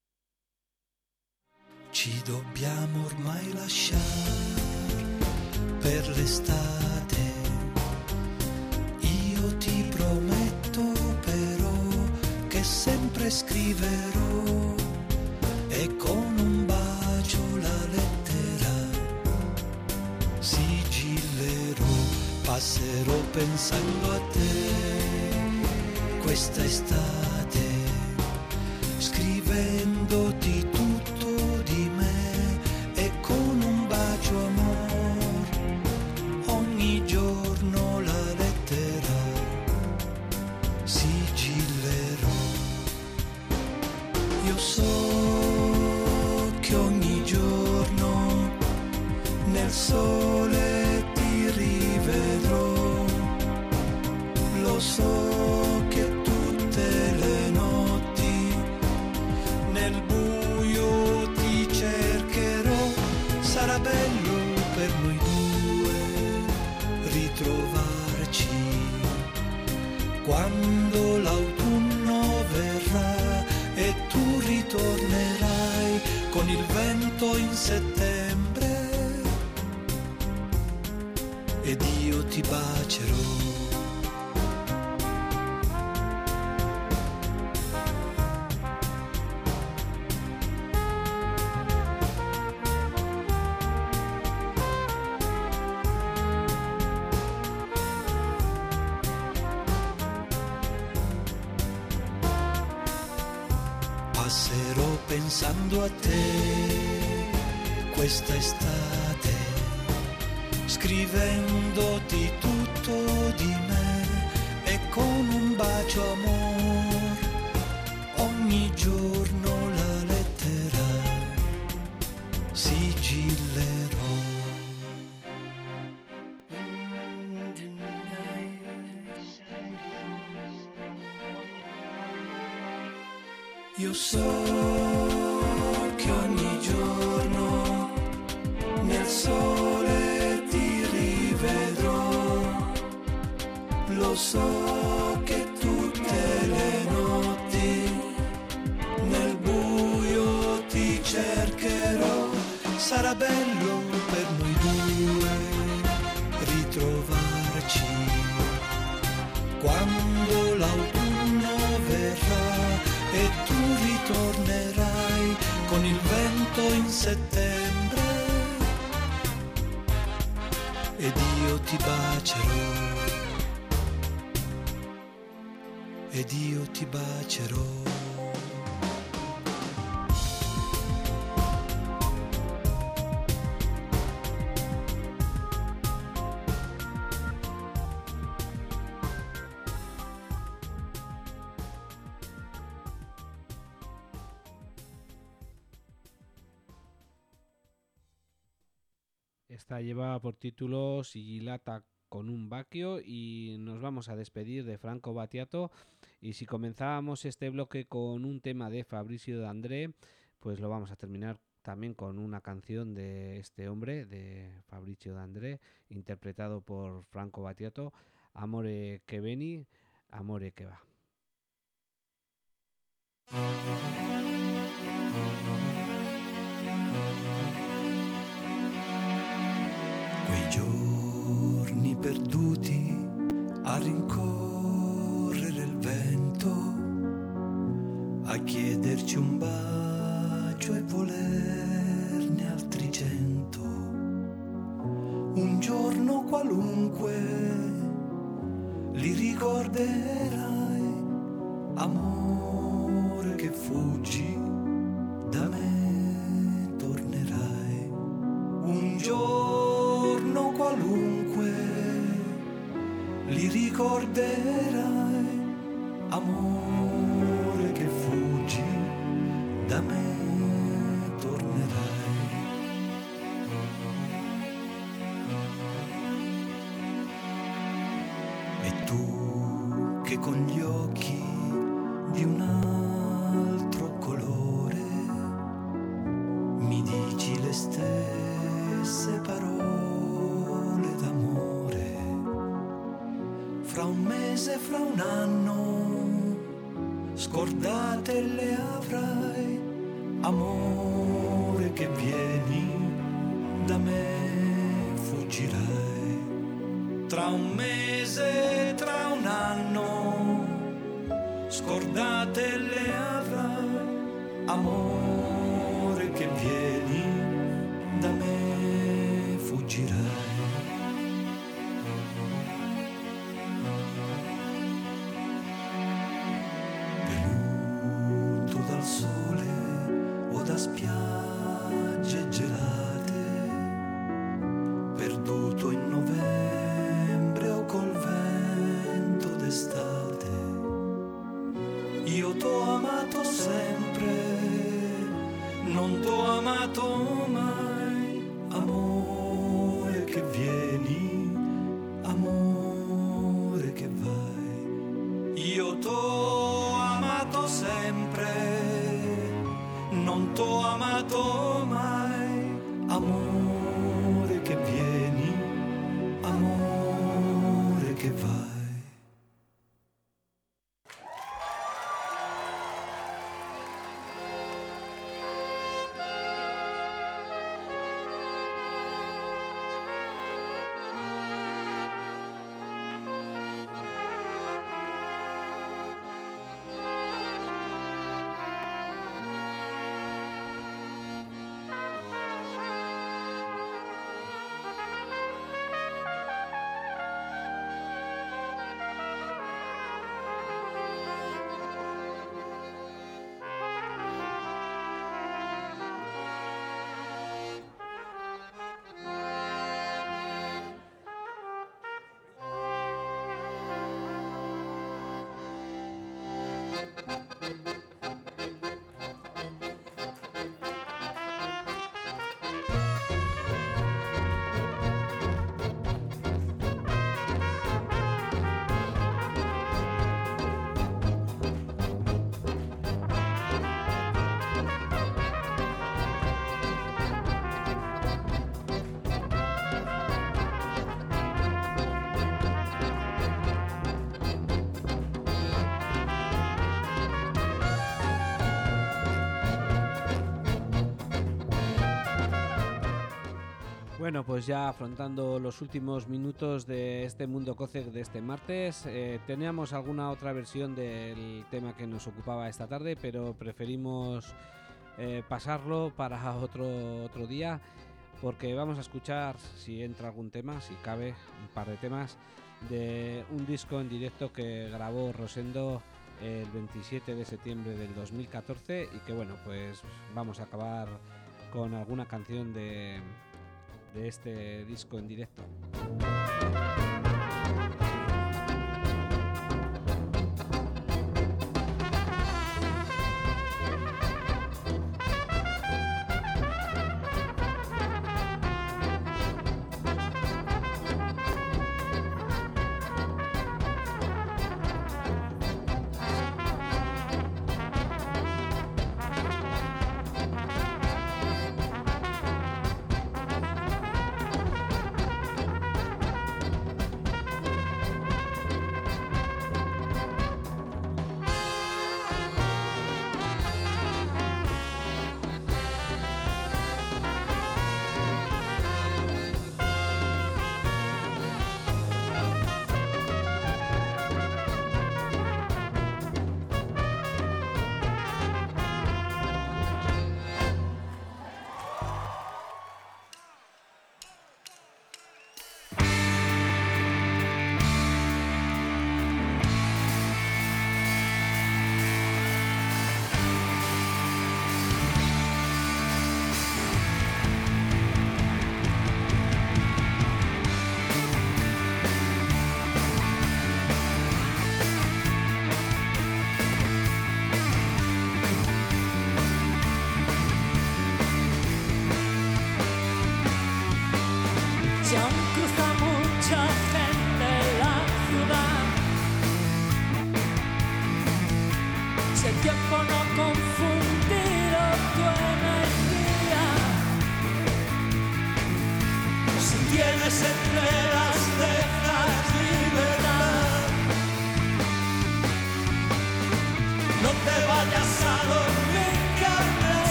Ci dobbiamo ormai lasciare per l'estate, io ti prometto però che sempre scriverò e con un bacio la lettera sigillerò, passerò pensando a te questa estate, scrivendoti tutto di me e con un bacio amor ogni giorno la lettera sigillerò. Io so che ogni giorno nel sole ti rivedrò, lo so che tutte le notti nel buio ti cercherò, sarà bello per noi due ritrovarci quando l'autunno verrà e tu ritornerai con il vento in settembre ed io ti bacerò. Passerò pensando a te questa estate, scrivendoti tutto di me e con un bacio amor ogni giorno la lettera sigillerò. Io so che ogni giorno nel sole ti rivedrò, lo so che tutte le notti nel buio ti cercherò, sarà bello per noi due ritrovarci e tu ritornerai con il vento in settembre ed io ti bacerò, ed io ti bacerò. Esta lleva por título Sigillata con un Bacchio y nos vamos a despedir de Franco Battiato. Y si comenzábamos este bloque con un tema de Fabrizio De André, pues lo vamos a terminar también con una canción de este hombre, de Fabrizio De André, interpretado por Franco Battiato, Amore che veni, amore che va. Quei giorni perduti a rincorrere il vento, a chiederci un bacio e volerne altri cento. Un giorno qualunque li ricorderai, amore che fuggi da me tornerai. Un giorno qualunque li ricorderai, amore che fuggi da me tornerai. E tu che con gli occhi di un altro colore mi dici le stesse parole d'amore, fra un mese, fra un anno, scordate le avrai, amore che vieni da me fuggirai. Tra un mese, tra un anno, scordate le avrai, amore che vieni da me fuggirai. Venuto dal sole o da spiagge gelate, perduto in novembre o col vento d'estate, io t'ho amato sempre, non t'ho amato mai, amore che vieni, amore che vai. Io t'ho amato sempre, non t'ho amato mai, amore che vieni, amore che vai. Bueno, pues ya afrontando los últimos minutos de este Mundo Cocec de este martes, eh, teníamos alguna otra versión del tema que nos ocupaba esta tarde, pero preferimos eh, pasarlo para otro, otro día, porque vamos a escuchar, si entra algún tema, si cabe, un par de temas, de un disco en directo que grabó Rosendo el veintisiete de septiembre del dos mil catorce y que bueno, pues vamos a acabar con alguna canción de... de este disco en directo.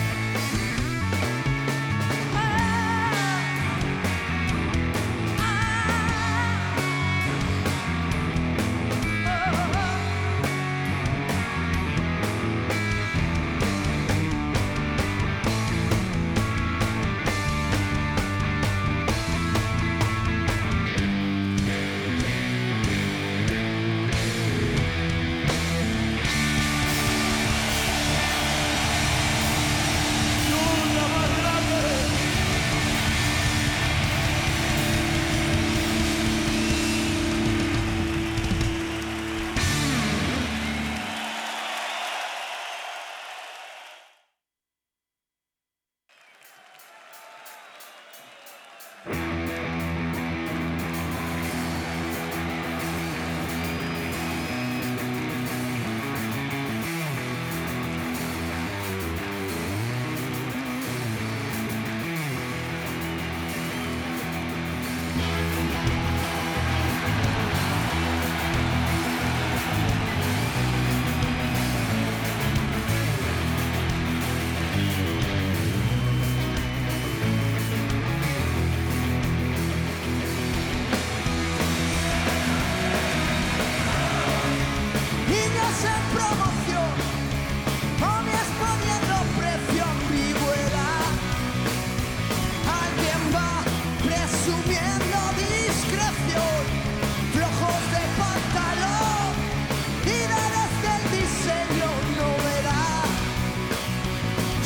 Ah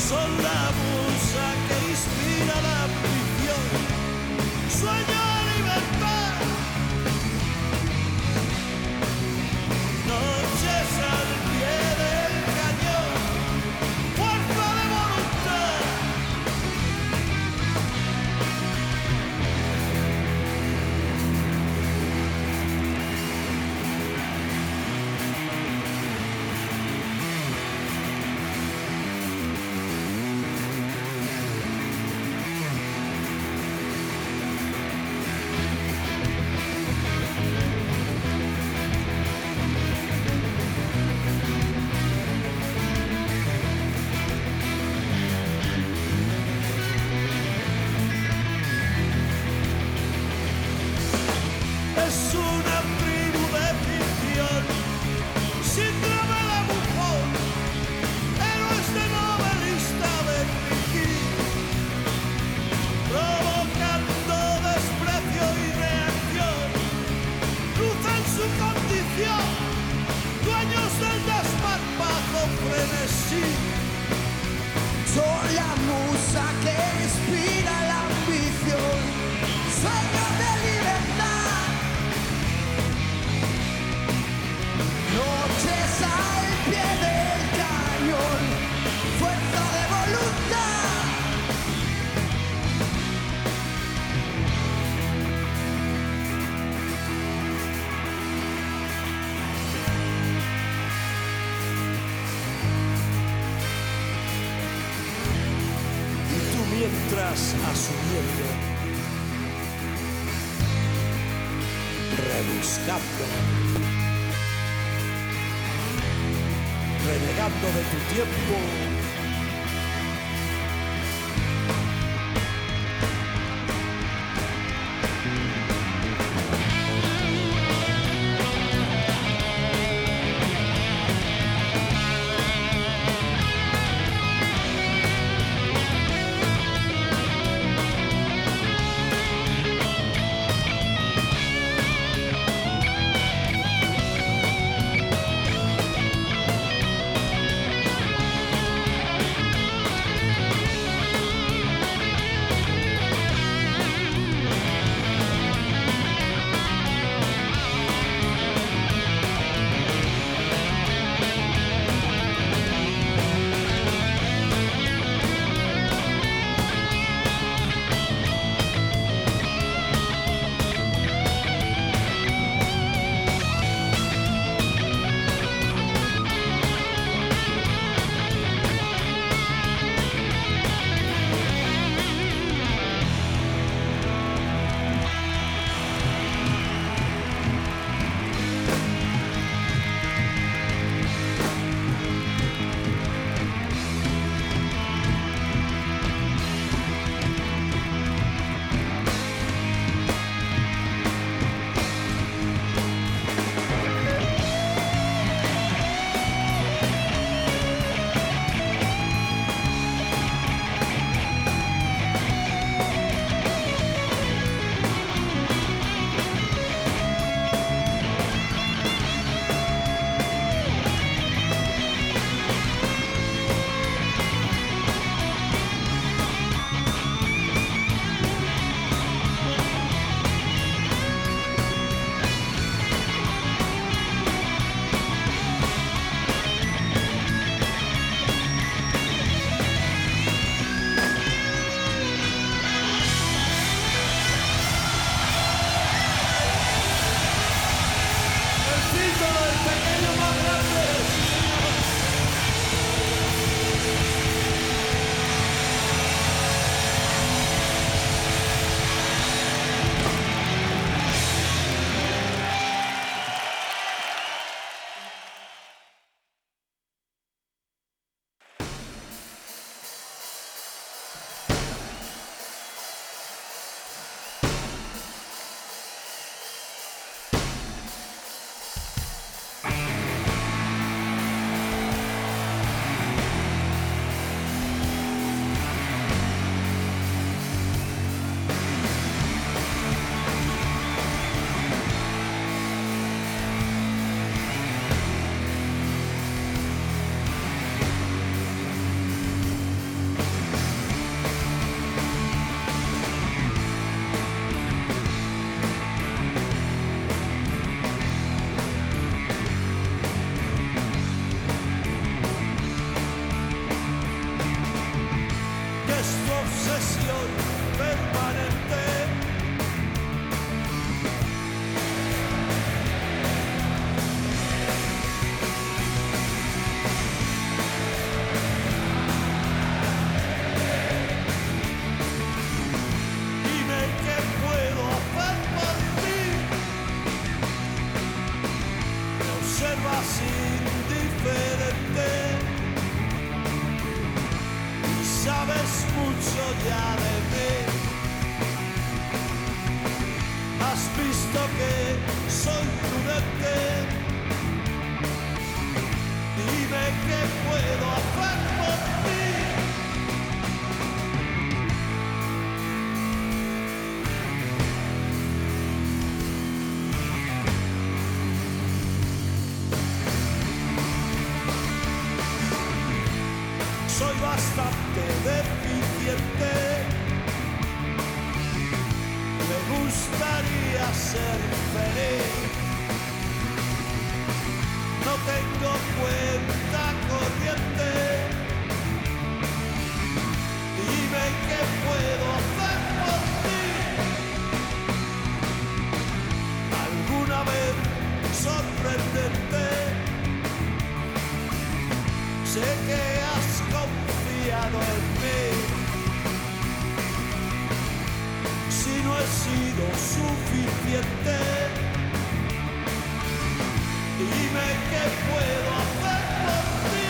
son la musa que inspira la ambición. Sueño libertad, noches al pie del cañón, fuerza de voluntad. Es una tribu de ficción, síndrome de bufón, héroes de novelista de Piquín, provocando desprecio y reacción, cruzan su condición, dueños del desparpajo frenesí. Soy la musa que inspira la ambición, sueño de libertad, noches al pie del cañón, fuerza de voluntad. Y tú mientras asumiendo, rebuscando, renegando de tu tiempo. sabes mucho ya de mí. Has visto que soy prudente. Dime qué puedo hacer por ti. Soy bastante deficiente. Me gustaría ser feliz. No tengo cuenta corriente. Dime qué puedo hacer por ti. Alguna vez sorprendente. Sé que has confiado en mí. Si no he sido suficiente, dime qué puedo hacer por ti.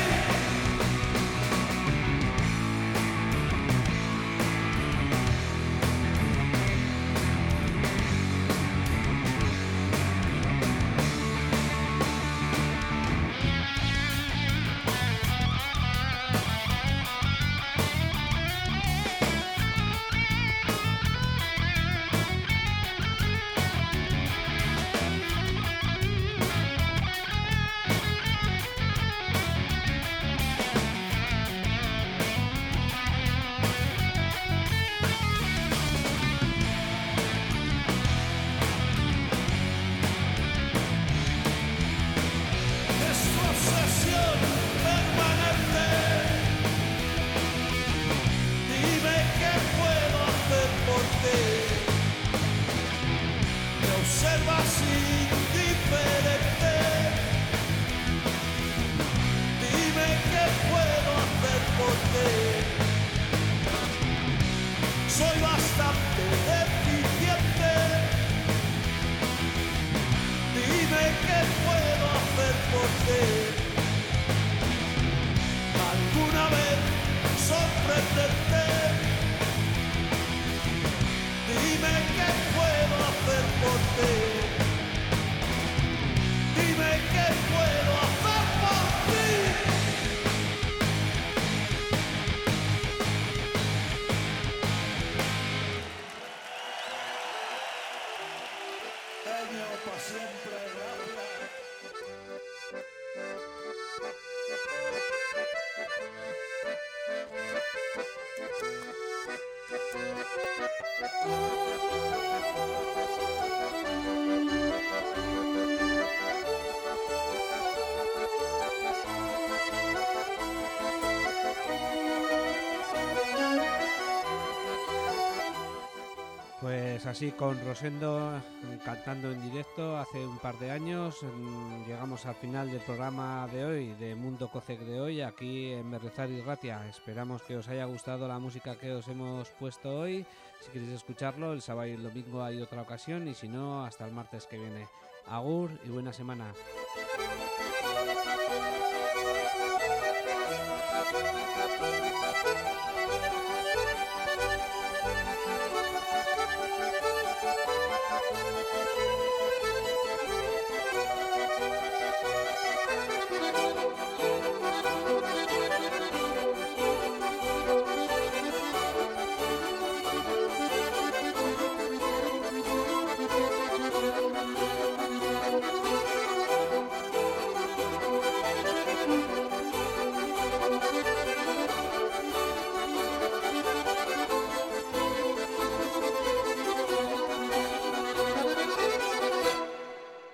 Observas indiferente. Dime qué puedo hacer por ti. Soy bastante deficiente. Dime qué puedo hacer por ti. Alguna vez sorprenderte. Dime qué puedo hacer por ti. Dime qué puedo hacer por ti. Genio pa' siempre, gracias. Pues así con Rosendo cantando en directo hace un par de años llegamos al final del programa de hoy, de Mundo Cocec de hoy, aquí en Berriozar y Ratia. Esperamos que os haya gustado la música que os hemos puesto hoy. Si queréis escucharlo, el sábado y el domingo hay otra ocasión, y si no, hasta el martes que viene. Agur y buena semana.